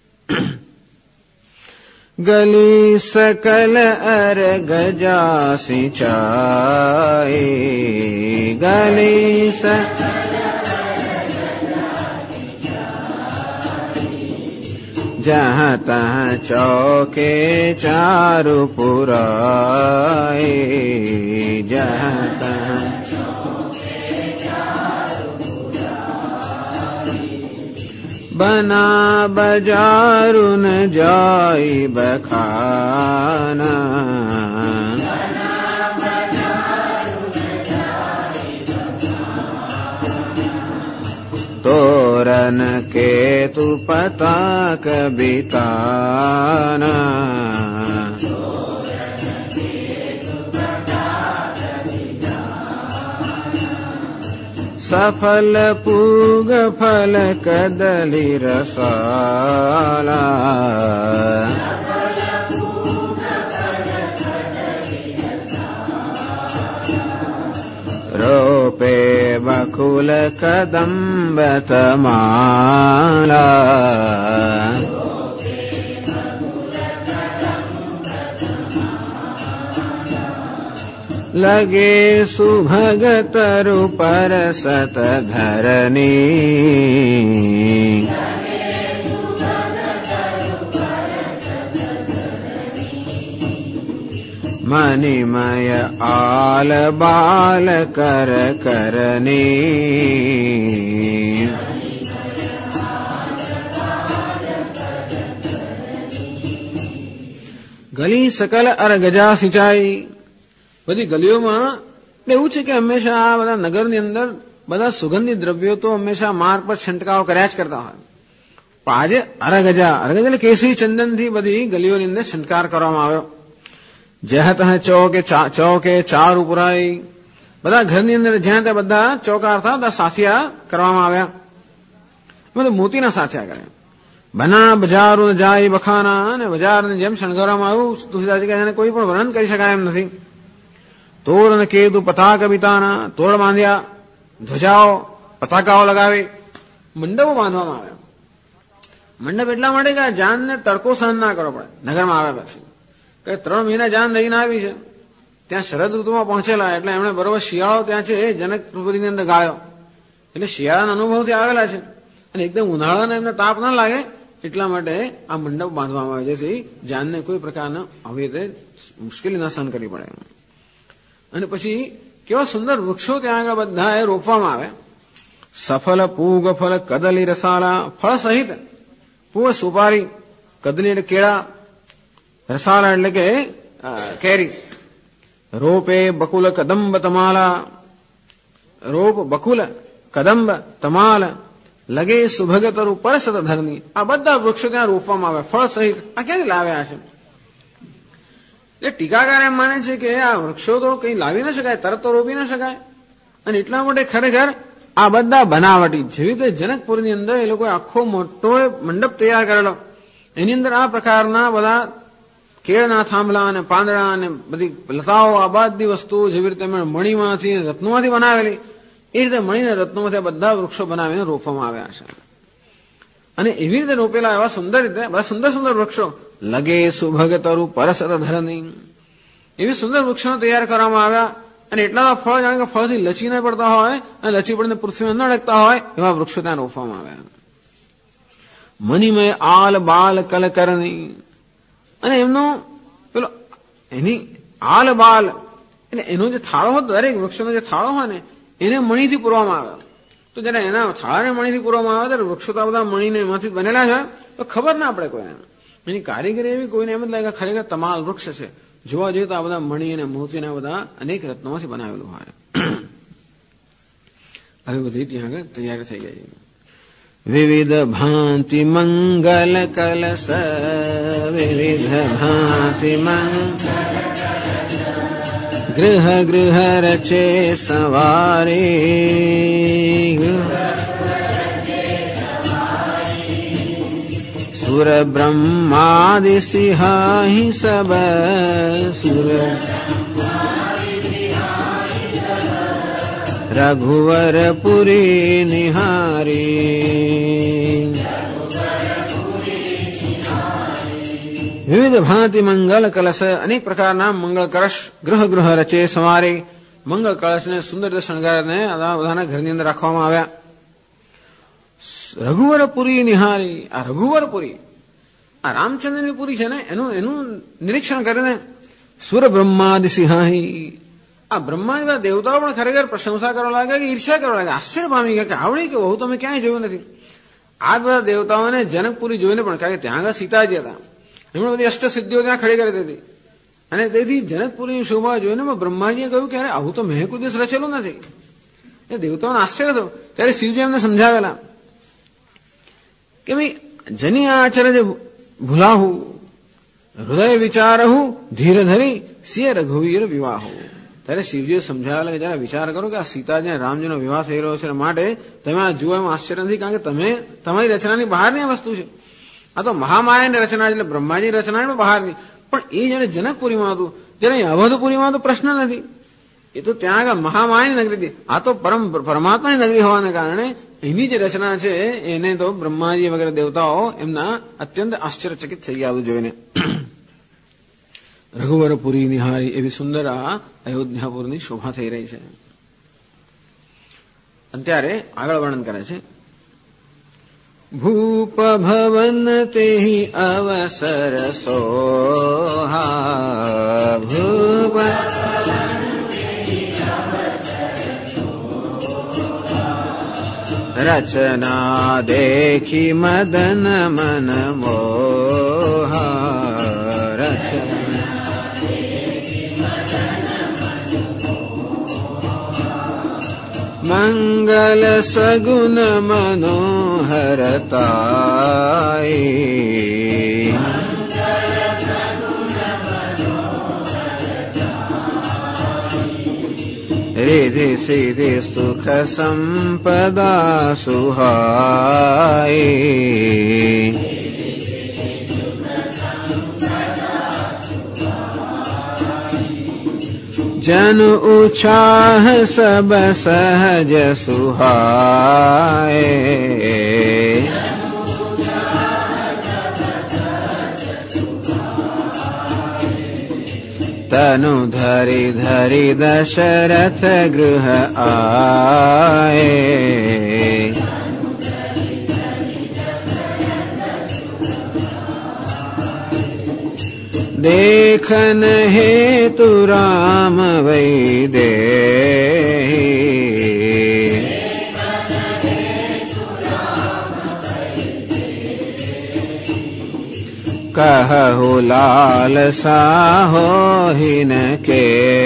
ગલી સકલ અર ગજા સિંચાઈ, ગલી જહાં તહાં ચૌકે ચારુ પુરાય, જહાં તહાં બના બજારુન જાય બખાના, તોરન કેતુ પતાક બિતાના, સફલ પૂગ ફલ કદલી રસાલા, રોપે બકુલ કદંબ તમાલા, લગે સુભગતરુ પર સત ધરની, મનિમય આલ બાલ કર કરની, ગલી સકલ અર ગજા સિંચાઈ, બધી ગલીઓમાં એવું છે કે હંમેશા આ બધા નગરની અંદર બધા સુગંધી દ્રવ્યો તો હંમેશા માર્ગ પર છંટકાવ કર્યા જ કરતા હોય. પણ આજે અરગજા એટલે કેસરી ચંદનથી બધી ગલીઓની અંદર છંટકાર કરવામાં આવ્યો. જહત ચોકે ચાર ઉપરાઈ, બધા ઘરની અંદર જ્યાં ત્યાં બધા ચોકાર હતા બધા સાસિયા કરવામાં આવ્યા, મતલબ મોતીના સાચા કર્યા. બના બજારો જાય બખાના, અને બજારને જેમ શણગારવામાં આવ્યું તુલસીદાસજી કહે કોઈ પણ વર્ણન કરી શકાય એમ નથી. તોડ અને કેતુ પતાક બિતાના, તોડ બાંધ્યા, ધ્વજાઓ પતાકાઓ લગાવી, મંડપો બાંધવામાં આવ્યા. મંડપ એટલા માટે કે જાનને તડકો સહન ના કરવો પડે. નગરમાં આવ્યા પછી કે 3 મહિના જાન રહીને આવી છે, ત્યાં શરદ ઋતુમાં પહોંચેલા એટલે એમણે બરોબર શિયાળો ત્યાં છે જનકપુરીની અંદર ગાળ્યો, એટલે શિયાળાના અનુભવથી આવેલા છે અને એકદમ ઉનાળાને એમને તાપ ના લાગે એટલા માટે આ મંડપ બાંધવામાં આવે, જેથી જાનને કોઈ પ્રકારના આવી રીતે મુશ્કેલી ના સહન કરવી પડે. અને પછી કેવા સુંદર વૃક્ષો ત્યાં આગળ બધા રોપવામાં આવે. સફલ પૂગ ફલ કદલી રસાળા, ફળ સહિત પૂગ સુપારી, કદલી એટલે કેળા, રસાલા એટલે કે કેરી. રોપે બકુલ કદંબ તમાલા, રોપ બકુલ કદંબ તમાલ લગે સુભગતરુ પરસત ધરની. આ બધા વૃક્ષો ત્યાં રોપવામાં આવે ફળ સહિત. આ ક્યાંથી લાવ્યા છે? એટલે ટીકાકાર એમ માને છે કે આ વૃક્ષો તો કઈ લાવી ન શકાય, તરત તો રોપી ન શકાય, અને એટલા માટે ખરેખર આ બધા બનાવટી. જેવી રીતે જનકપુરની અંદર એ લોકોએ આખો મોટો મંડપ તૈયાર કરેલો, એની અંદર આ પ્રકારના બધા કેળના થાંભલા અને પાંદડા અને બધી લતાઓ, આ બધી વસ્તુઓ જેવી રીતે મણીમાંથી રત્નોમાંથી બનાવેલી, એ રીતે મણીને રત્નોમાંથી બધા વૃક્ષો બનાવીને રોપવામાં આવ્યા છે. અને એવી રીતે રોપેલા એવા સુંદર રીતે બધા સુંદર સુંદર વૃક્ષો લગે સુભગતરુ પરસત ધરની, એવી સુંદર વૃક્ષો તૈયાર કરવામાં આવ્યા. અને એટલા ફળ જાણે કે ફળથી લચી ન પડતા હોય અને લચી પડીને પૃથ્વીમાં ન લગતા હોય એવા વૃક્ષો ત્યાં રોપવામાં આવ્યા. મનીમય આલ બાલ કલકરની, અને એમનો પેલો એની આલ બાલ એટલે એનો જે થાળો હતો, દરેક વૃક્ષોનો જે થાળો હોય ને એને મણીથી પૂરવામાં આવ્યો. તો જયારે એના થાળાને મણીથી પૂરવામાં આવે ત્યારે વૃક્ષો તો બધા મણીને એમાંથી બનેલા છે, તો ખબર ના પડે કોઈને. એની કારીગરી એવી, કોઈને એમ જ લાગે ખરેખર તમાલ વૃક્ષ છે. જોવા જોઈએ તો આ બધા મણી અને મોતીના બધા અનેક રત્નોમાંથી બનાવેલું હોય. હવે બધી ત્યાં આગળ તૈયાર થઈ ગઈ. વિવિધ ભાંતિ મંગલ કલશ, વિવિધ ભાંતિ ગૃહ ગૃહ રચે સવારે, સુર બ્રહ્માદિ સિંહાહી સબ, સુર રઘુવર પુરી નિહારી. વિવિધ ભાંતિ મંગલ કલશ, અનેક પ્રકારના મંગળ કળશ, ગૃહ ગૃહ રચે સવારે, મંગળ કળશને સુંદર રીતે શણગારને બધાના ઘરની અંદર રાખવામાં આવ્યા. રઘુવરપુરી નિહારી, આ રઘુવરપુરી, આ રામચંદ્રની પુરી છે ને એનું નિરીક્ષણ કરીને સુર બ્રહ્માદિ સિંહાહી, આ બ્રહ્મા જેવા દેવતાઓ પણ ખરેખર પ્રશંસા કરવા લાગે કે ઈર્ષ્યા કરવા લાગે, આશ્ચર્ય પામી ગયા કે આવડી કે બહુ તમે ક્યાંય જોયું નથી. આ બધા દેવતાઓને જનકપુરી જોઈને પણ, કારણ કે ત્યાં આગળ સીતાજી હતા, એમણે બધી અષ્ટસિદ્ધિઓ ત્યાં ખડી કરી દીધી, અને તેથી જનકપુરીની શોભા જોઈને બ્રહ્માજીએ કહ્યું કે અરે આવું તો મેં કોઈ દિવસ રચેલું નથી. એ દેવતાઓને આશ્ચર્ય થયું. ત્યારે શિવજી એમને સમજાવેલા કે ભાઈ જની આચરજ ભૂલાહુ, હૃદય વિચારહુ ધીર ધરી, સિય રઘુવીર વિવાહુ. ત્યારે શિવજીએ સમજાવેલા કે જરા વિચાર કરો કે આ સીતાજી અને રામજીનો વિવાહ થઈ રહ્યો છે, માટે તમે આ જુઓ એમાં આશ્ચર્ય નથી, કારણ કે તમે તમારી રચનાની બહારની આ વસ્તુ છે. આ તો મહામાયાની રચના, એટલે બ્રહ્માજી રચના બહારની. પણ એ જયારે જનકપુરીમાં હતું ત્યારે અવધપુરીમાં તો પ્રશ્ન નથી, એ તો ત્યાં આગળ મહામાયાની નગરી હતી. આ તો પરમાત્માની નગરી હોવાને કારણે એની જે રચના છે એને તો બ્રહ્માજી વગેરે દેવતાઓ એમના અત્યંત આશ્ચર્યચકિત થઈ ગયા જોઈને. રઘુવરપુરી નિહારી, એવી સુંદર આ અયોધ્યાપુરની શોભા થઈ રહી છે. અને ત્યારે આગળ વર્ણન કરે છે, ભૂપ ભવન તે અવસર સોહા, ભૂપ રચના દેખી મદન મન મોહા, રચના મંગલ સગુન મનોહરતાય, રિધિ સિદ્ધિ સુખ સંપદા સુહાય, જન ઉછાહ સબ સહજ સુહાય, તનુ ધરી ધરી દશરથ ગૃહ આય, देखन हेतु राम वैदेही, कहु लाल साहो हिन के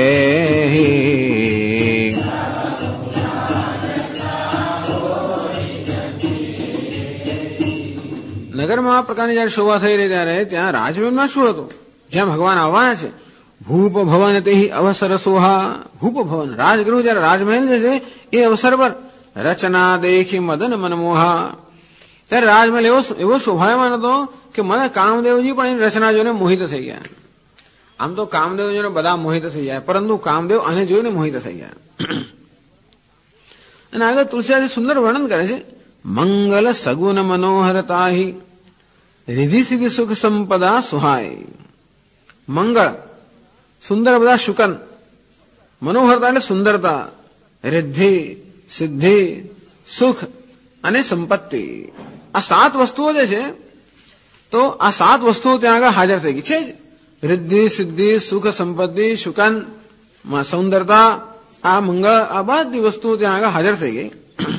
નગરમાં આ પ્રકારની જયારે શોભા થઈ રહી ત્યારે ત્યાં રાજમહેલમાં શું હતું? જ્યાં ભગવાન આવવાના છે. ભૂપ ભવન તે અવસર સોહા. ભૂપ ભવન રાજગૃહ જયારે રાજમહેલ જે છે એ અવસર પર રચના દેખી મદન મનમોહા. ત્યારે રાજમહેલ એવો શોભાયમાન હતો કે મને કામદેવજી પણ એની રચના જોઈને મોહિત થઈ ગયા. આમ તો કામદેવ જોઈને બધા મોહિત થઈ જાય, પરંતુ કામદેવ આને જોઈને મોહિત થઈ ગયા. અને આગળ તુલસીદાસ સુંદર વર્ણન કરે છે. મંગલ સગુન મનોહરતાહી રિધિ સિદ્ધિ સુખ સંપદા સુહાય. મંગળ સુંદર બધા શુકન, મનોહરતા એટલે સુંદરતા, રિદ્ધિ સિદ્ધિ સુખ અને સંપત્તિ. આ 7 વસ્તુઓ જે છે તો આ 7 વસ્તુઓ ત્યાં આગળ હાજર થઈ ગઈ છે. રિદ્ધિ સિદ્ધિ સુખ સંપત્તિ શુકન સૌંદર્યતા આ મંગળ આ બધી વસ્તુઓ ત્યાં આગળ હાજર થઈ ગઈ.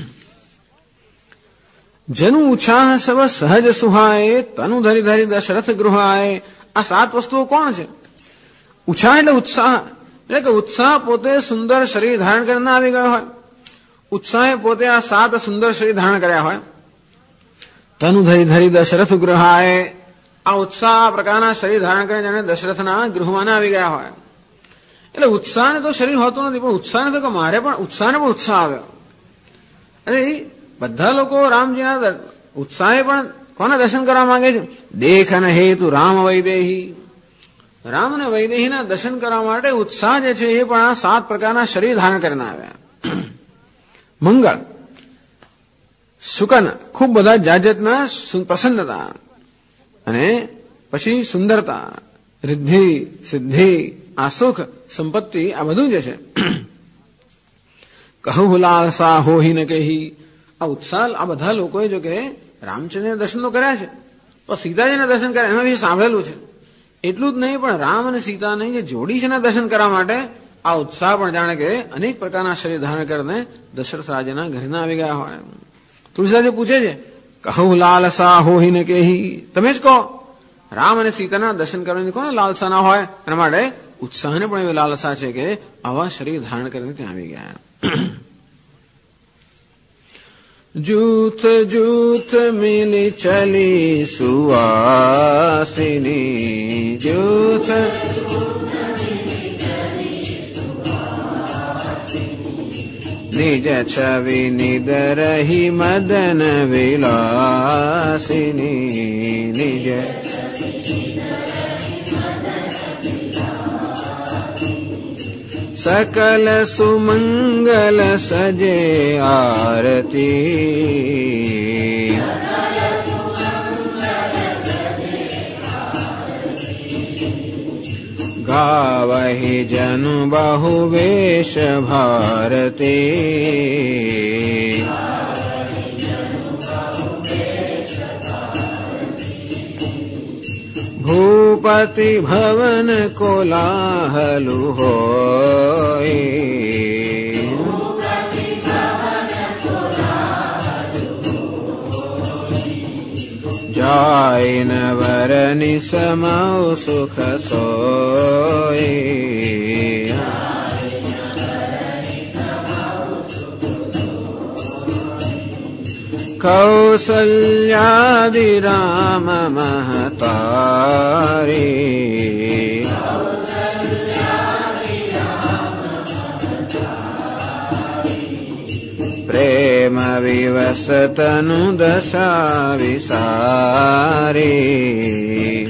જનુ ઉત્સાહ સવ સહજ સુહાય તનુ ધરી ધરી દશરથ ગૃહાય. આ 7 વસ્તુઓ કોણ છે? ઉત્સાહ એટલે ઉત્સાહ, એટલે કે ઉત્સાહ પોતે સુંદર શરીર ધારણ કરીને આવી ગયો હોય. ઉત્સાહે પોતે આ 7 સુંદર શરીર ધારણ કર્યા હોય. તનુ ધરી ધરી દશરથ ગૃહાય. આ ઉત્સાહ આ પ્રકારના શરીર ધારણ કરીને જાણે દશરથના ગૃહમાં આવી ગયા હોય. એટલે ઉત્સાહને તો શરીર હોતું નથી, પણ ઉત્સાહને તો કે મારે પણ ઉત્સાહને પણ ઉત્સાહ આવ્યો. અને બધા લોકો રામજીના ઉત્સાહે પણ કોના દર્શન કરવા માંગે છે? દેખન હેતુ રામ વૈદેહી. રામ અને વૈદેહીના દર્શન કરવા માટે ઉત્સાહ જે છે એ પણ આ 7 પ્રકારના શરીર ધારણ કરીને આવ્યા. મંગળ શુકન ખૂબ બધા જાતના પ્રસન્નતા, અને પછી સુંદરતા, રિદ્ધિ સિદ્ધિ આ સુખ સંપત્તિ આ બધું જે છે. કહુ લાલ સા હોહી ન કહી. આ ઉત્સાહ આ બધા લોકોએ જો કે રામચંદ્રના દર્શન તો કર્યા છે, તો સીતાજીના દર્શન કર્યા એમાં બી સાંભળેલું છે. એટલું જ નહીં, પણ રામ અને સીતાની જે જોડી છે એના દર્શન કરવા માટે આ ઉત્સાહ પણ જાણે કે અનેક પ્રકારના શરીર ધારણ કરીને દશરથ રાજાના ઘરના આવી ગયા હોય. તુલસીદાસજી પૂછે છે કહુ લાલસા હોહી ને કેહી. તમે જ કહો રામ અને સીતાના દર્શન કરવાની કોને લાલસા ના હોય? એના માટે ઉત્સાહને પણ એવી લાલસા છે કે આવા શરીર ધારણ કરીને ત્યાં આવી ગયા. જૂથ જૂથ મિલી ચલી સુવાસિની. જૂથ નિજ છવિ નિદરહી મદન વિલાસિની. નિજ सकल सुमंगल सजे आरती. गावहि जनु बहु वेश भारती. भूपति भवन कोलाहलु होय. जाय न वरनि समौ सुख सोय. कौसल्यादि राम महतारी. प्रेम विवश तनु दशा विसारी.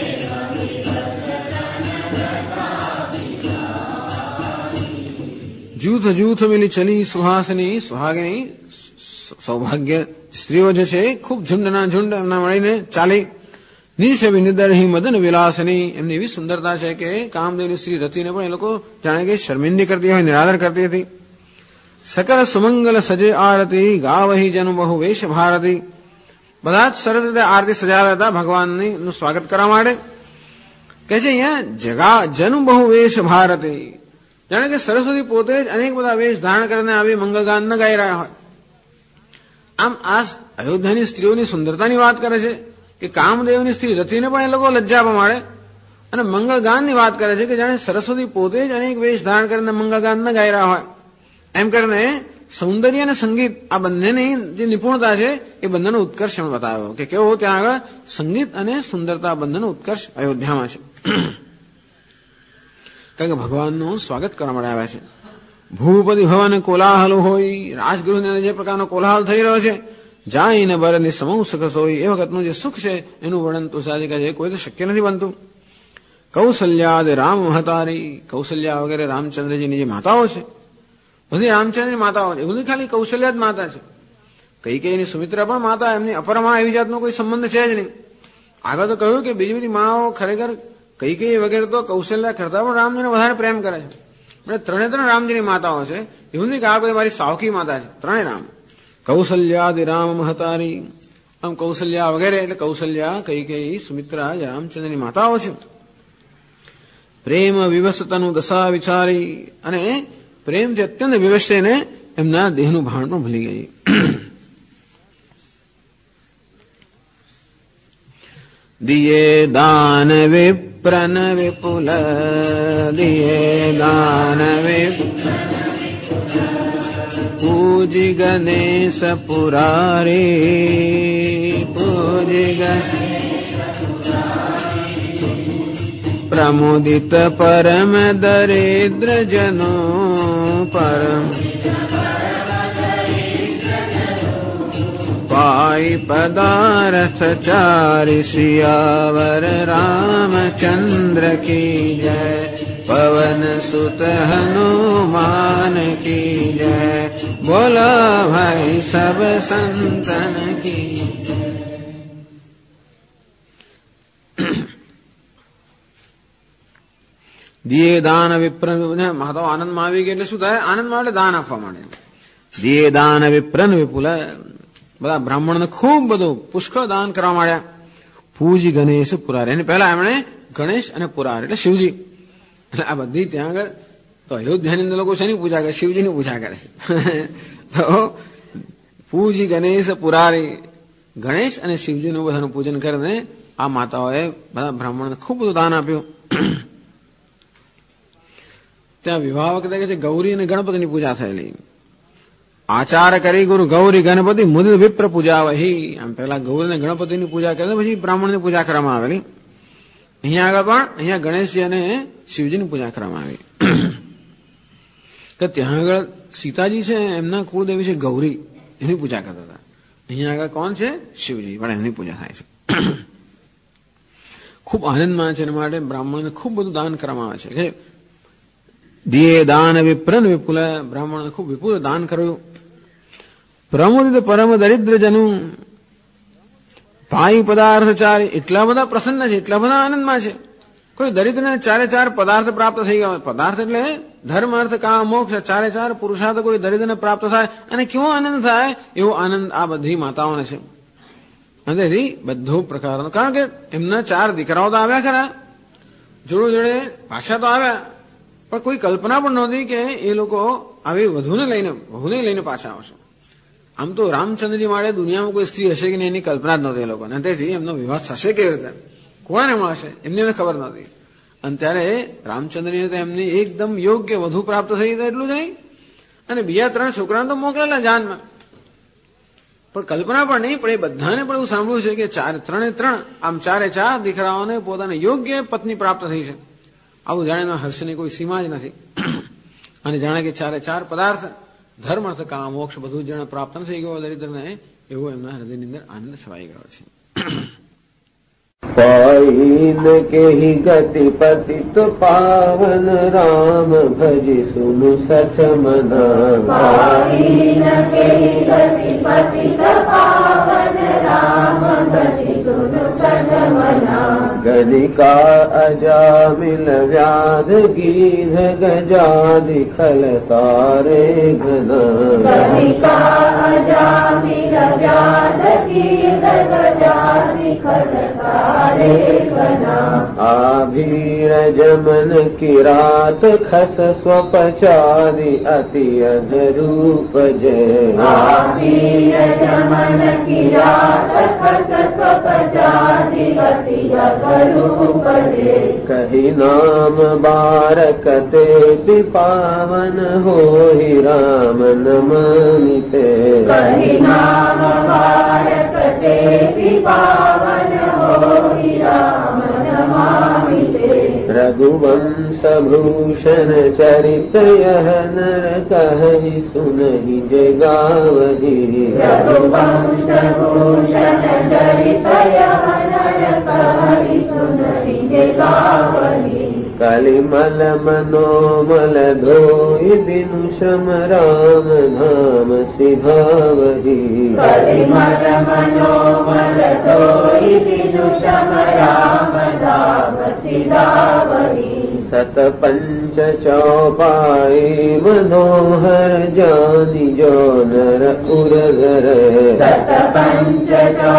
जूथ जूथ मिली चली सुहासिनी. सुहागिनी સૌભાગ્ય સ્ત્રીઓ જે છે ખૂબ ઝુંડના ઝુંડ એમના મળીને ચાલી. નિશવી નિદરહી મદન વિલાસની. એમની એવી સુંદરતા છે કે કામદેવની સ્ત્રી રતિને પણ એ લોકો જાણે કે શર્મિંદી કરતી હોય, નિરાદર કરતી હતી. સકલ સુમંગલ સજે આરતી. ગાવહી જનુ બહુ વેશ ભારતી. બધા જ સરસ રીતે આરતી સજાવ્યા હતા ભગવાનની નું સ્વાગત કરવા માટે. કે છે અહીંયા જનુ બહુ વેશ ભારતી. જાણે કે સરસ્વતી પોતે જ અનેક બધા વેશ ધારણ કરીને આવી મંગળગાન ન ગાઈ રહ્યા હોય. આમ આ અયોધ્યાની સ્ત્રીઓની સુંદરતાની વાત કરે છે કે કામદેવની સ્ત્રી રતિને પણ એ લોકો લજ્જા પમાડે અને મંગળગાનની વાત કરે છે કે જાણે સરસ્વતી પોતે જ અનેક વેશ ધારણ કરીને મંગળગાન ન ગાઈ રહ્યા હોય એમ કરીને સૌંદર્ય અને સંગીત આ બંનેની જે નિપુણતા છે એ બંનેનો ઉત્કર્ષ એમણે બતાવ્યો કે કેવો ત્યાં આગળ સંગીત અને સુંદરતા બંનેનો ઉત્કર્ષ અયોધ્યામાં છે. કારણ કે ભગવાનનું સ્વાગત કરવા માટે આવ્યા છે. ભૂપતિ ભવન કોલાહલ હોય, રાજગૃહની અંદર જે પ્રકારનો કોલાહલ થઈ રહ્યો છે, જાઈને બરની સમૂહ સુખ સોય, એ વખતનું જે સુખ છે એનું વર્ણન તુલસીદાસજી કહે છે કોઈ તો શક્ય નથી બનતું. કૌશલ્યાદ રામ મહતારી, કૌશલ્યા વગેરે રામચંદ્રજીની જે માતાઓ છે બધી રામચંદ્રની માતાઓ છે, એવું ખાલી કૌશલ્યા જ માતા છે. કૈકેયીની સુમિત્રા પણ માતા, એમની અપરમાં એવી જાતનો કોઈ સંબંધ છે જ નહીં. આગળ તો કહ્યું કે બીજી બધી માઓ ખરેખર કૈકેયી વગેરે તો કૌશલ્યા કરતા પણ રામજીને વધારે પ્રેમ કરે છે. એટલે ત્રણે રામજીની માતાઓ છે, એવું નહીં કે આ કોઈ મારી સાવકી માતા છે, ત્રણે રામ. કૌશલ્યાદિ રામ મહતારી, આમ કૌશલ્યા વગેરે એટલે કૌશલ્યા, કૈકેયી, સુમિત્રા રામચંદ્રની માતાઓ છે. પ્રેમ વિવસતનું દશા વિચારી, અને પ્રેમથી અત્યંત વિવશ થઈને એમના દેહનું ભાન પણ ભૂલી ગઈ. દિયે દાન વિપ્રન વિપુલ, દિયે દાન પૂજી ગણેશ પુરારી, પૂજી પ્રમોદિત પરમ દરિદ્ર જનો, પરમ પાઈ પદાર્થ ચારી, સિયાવર રામચંદ્ર કી જય, પવન સુત હનુમાન કી જય, બોલો ભાઈ સબ સંતન કી. દિયે દાન વિપ્ર, મહાત્મા આનંદમાં આવી ગયા એટલે શું થાય? આનંદમાં એટલે દાન આપવા માંડે. દિયે દાન વિપ્રન વિપુલ, બધા બ્રાહ્મણને ખૂબ બધું પુષ્કળ દાન કરવા માંડ્યા. પૂજી ગણેશ પુરાર, એની પહેલા એમણે ગણેશ અને પુરાર એટલે શિવજી, એટલે આ બધી ત્યાં આગળ તો અયોધ્યાની અંદર લોકો શેની પૂજા કરે? શિવજીની પૂજા કરે છે. તો પૂજી ગણેશ પુરારી, ગણેશ અને શિવજીનું બધાનું પૂજન કરીને આ માતાઓએ બધા બ્રાહ્મણને ખૂબ બધું દાન આપ્યું. ત્યાં વિવાહ વખતે કે છે ગૌરી અને ગણપતિની પૂજા થયેલી. આચાર કરી ગુરુ ગૌરી ગણપતિ મુદિત વિપ્ર પૂજા વહી, આમ પેલા ગૌરી અને ગણપતિની પૂજા કરે પછી બ્રાહ્મણની પૂજા કરવામાં આવેલી. અહીંયા આગળ પણ અહીંયા ગણેશજી અને શિવજીની પૂજા કરવામાં આવી. કે ત્યાં આગળ સીતાજી છે એમના કુળદેવી છે ગૌરી, એની પૂજા કરતા હતા. અહીંયા આગળ કોણ છે? શિવજી, પણ એમની પૂજા થાય છે. ખૂબ આનંદમાં છે, એના માટે બ્રાહ્મણને ખૂબ બધું દાન કરવામાં આવે છે. કે દિયે દાન વિપ્રન વિપુલ, બ્રાહ્મણને ખૂબ વિપુલ દાન કર્યું. પ્રમોદિત પરમ દરિદ્ર જનું, પાઈ પદાર્થ ચારી, એટલા બધા પ્રસન્ન છે, એટલા બધા આનંદમાં છે. કોઈ દરિદ્રને ચારે ચાર પદાર્થ પ્રાપ્ત થઈ ગયા. પદાર્થ એટલે ધર્મ અર્થ કામ મોક્ષ, ચારે ચાર પુરુષાર્થ કોઈ દરિદ્રને પ્રાપ્ત થાય અને કેવો આનંદ થાય, એવો આનંદ આ બધી માતાઓને છે. અને તેથી બધો પ્રકારનો, કારણ કે એમના ચાર દીકરાઓ તો આવ્યા ખરા, જોડે જોડે પાછા તો આવ્યા, પણ કોઈ કલ્પના પણ નહોતી કે એ લોકો આવી વહુને લઈને પાછા આવશે. આમ તો રામચંદ્રજી માટે દુનિયામાં કોઈ સ્ત્રી હશે કે નહીં એની કલ્પના જ નહોતી એ લોકોને. તેથી એમનો વિવાહ થશે કેવી રીતે, કોને મળશે એમને ખબર નહોતી. અને ત્યારે રામચંદ્રજીને તો એમની એકદમ યોગ્ય વધુ પ્રાપ્ત થઈ ગઈ, એટલું જ નહીં, અને બીજા 3 છોકરાને તો મોકલેલા જાનમાં, પણ કલ્પના પણ નહીં. પણ એ બધાને પણ એવું સાંભળ્યું છે કે ત્રણે ચારે ચાર દીકરાઓને પોતાને યોગ્ય પત્ની પ્રાપ્ત થઈ છે. આવું જાણે હર્ષની કોઈ સીમા જ નથી. અને જાણે કે ચારે ચાર પદાર્થ ધર્મ અર્થ કામ મોક્ષ બધું જાણે પ્રાપ્ત થઈ ગયો દરિદ્રને, એવો એમના હૃદયની અંદર આનંદ છવાઈ ગયો છે. પાઈન કેહી ગતિ પતિત પાવન રામ ભજી સુનુ સચ મના. પાઈન કેહી ગતિ પતિત પાવન રામ ભજી સુનુ સચ મના. ગલિકા અજામિલ વ્યાધ ગીધ ગજાદિ ખલ તારે ઘના. ગલિકા અજામિલ વ્યાધ ગીધ ગજાદિ ખલ તારે ઘના. આભીર જમન કિરાત ખસ સ્વપચારી અતિ અધરૂપ જય. આભીર જમન કિરાત कही नाम बारकते पावन हो ही राम नमनिते कही नाम बारकते पावन हो ही राम नमामिते रघुवंश भूषण चरित यह नर कहि सुनहि जय गावहि रघुवंश भूषण चरित यह नर कहि सुनहि जय गावहि कलिमल मनोमल धोई बिनु श्रम राम नाम सिधावहि कलिमल मनोमल धोई बिनु श्रम राम नाम सिधावहि सत पंच चौपाई मनोहर जानि जो नर उरधर सत पंच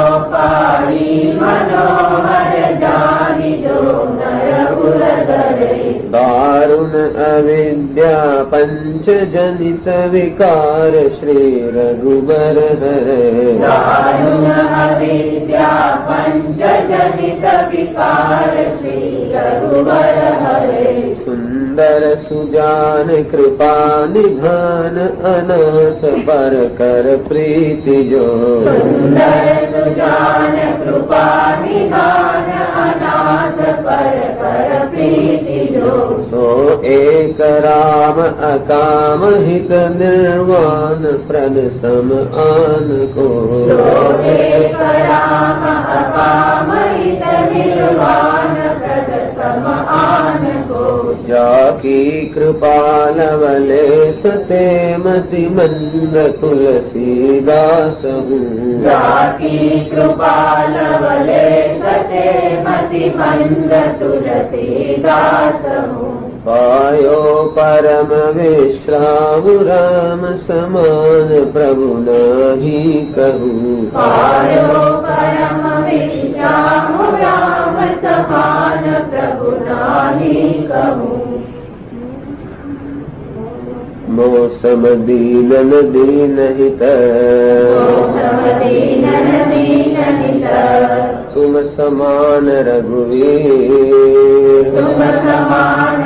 चौपाई मनोहर जानि जो नर उरधरे दारुण अविद्या पंच जनित विकार श्री रघुबर हरे दारुण अविद्या पंच जनित विकार श्री रघुबर हरे सुंदर सुजान कृपा निधान अनाथ पर कर प्रीति जो सुंदर सुजान कृपा निधान अनाथ पर कर प्रीति जो सो एक राम अकाम हित निर्वाण प्रद सम आन को एक राम अकाम हित निर्वाण प्रद सम आन को जाकी कृपा लवले सते मति मंद तुलसीदास हूँ जाकी कृपा लवले सते मति मंद तुलसीदास हूँ पायो परम विश्राम राम समान प्रभु नाही कहूँ पायो परम विश्राम राम समान प्रभु नाही कहूँ मौसम दीनन दीनहित दीनन दीनहित तुम समान रघुवीर तुम समान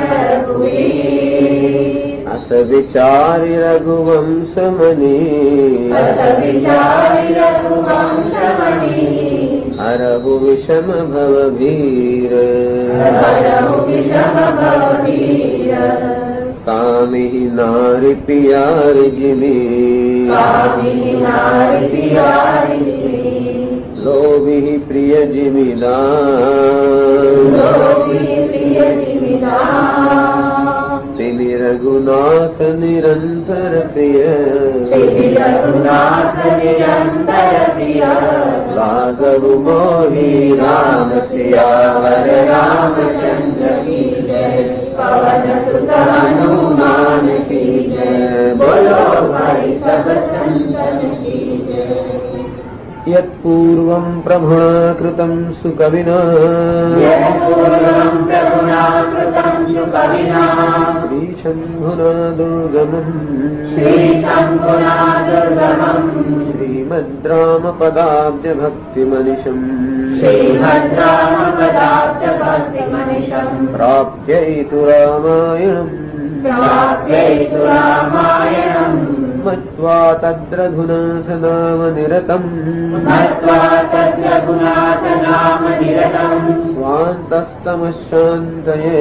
रघुवीर अस विचारि रघुवंश मणि अस विचारि रघुवंश मणि हरहु विषम भव भीर हरहु विषम भव भीर कामिहि नारि पियारि जिमि कामिनि नारि पियारि लोभिहि प्रिय जिमिदान लोभी प्रिय जिमिदान तिमि रघुनाथ निरंतर प्रिय श्री रघुनाथ निरंतर प्रिय राघव मोहि राम सियावर रामचंद्र की जय पवन सुत हनुमान की जय बोलो भाई सब संतन की जय यत्पूर्वं प्रभुणा कृतं सुकविना यत्पूर्वं प्रभुना कृतं सुकविना श्रीशम्भुना दुर्गमम् श्रीशम्भुना दुर्गमम् श्रीमद्रामपदाब्जभक्तिमनिशम् श्रीभद्रामपदाब्जभक्तिमनिशम् प्राप्यैतु रामायणम् प्राप्यैतु रामायणम् मत्वा तद्रघुनाथ नाम निरतम् मत्वा तद्रघुनाथ नाम निरतम् स्वान्तस्तमशान्तये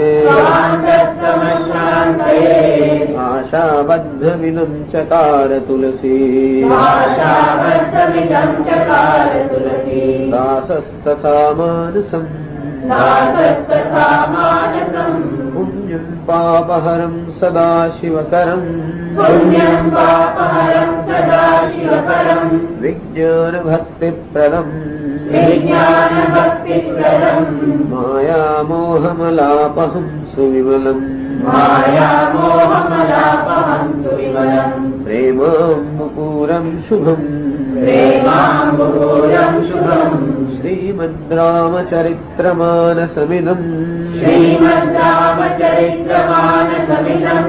स्वान्तस्तमशान्तये आशाबद्धमिदं चकार तुलसी आशाबद्धमिदं चकार तुलसी दासस्तथा मानसम् दासस्तथा मानसम् पुण्यं पापहरं सदा शिवकरम् पुण्यं पापहरं सदा शिवकरम् विज्ञानभक्तिप्रदम् विज्ञानभक्तिप्रदम् मायामोहमलापहं सुविमलम् मायामोहमलापहं सुविमलम् प्रेमाम्बुपूरं शुभम् प्रेमाम्बुपूरं शुभम् श्रीमद्रामचरित्रमानसमिदम् श्रीमद्रामचरित्रमानसमिदम्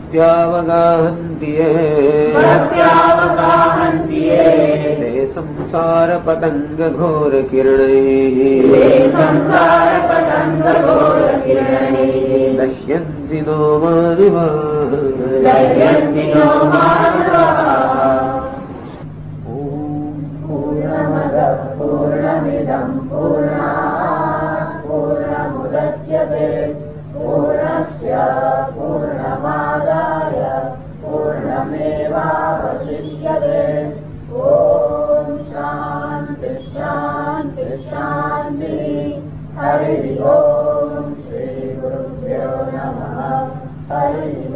भक्त्यावगाहन्ति ये भक्त्यावगाहन्ति ये ते संसारपतङ्गघोरकिरणैः नश्यन्ति नो मानवाः पूर्णमदः पूर्णमिदं पूर्णात् पूर्णमुदच्यते पूर्णस्य पूर्णमादाय पूर्णमेवावशिष्यते ॐ शान्ति शान्ति शान्तिः हरिः ॐ श्रीगुरुभ्यो नमः हरिः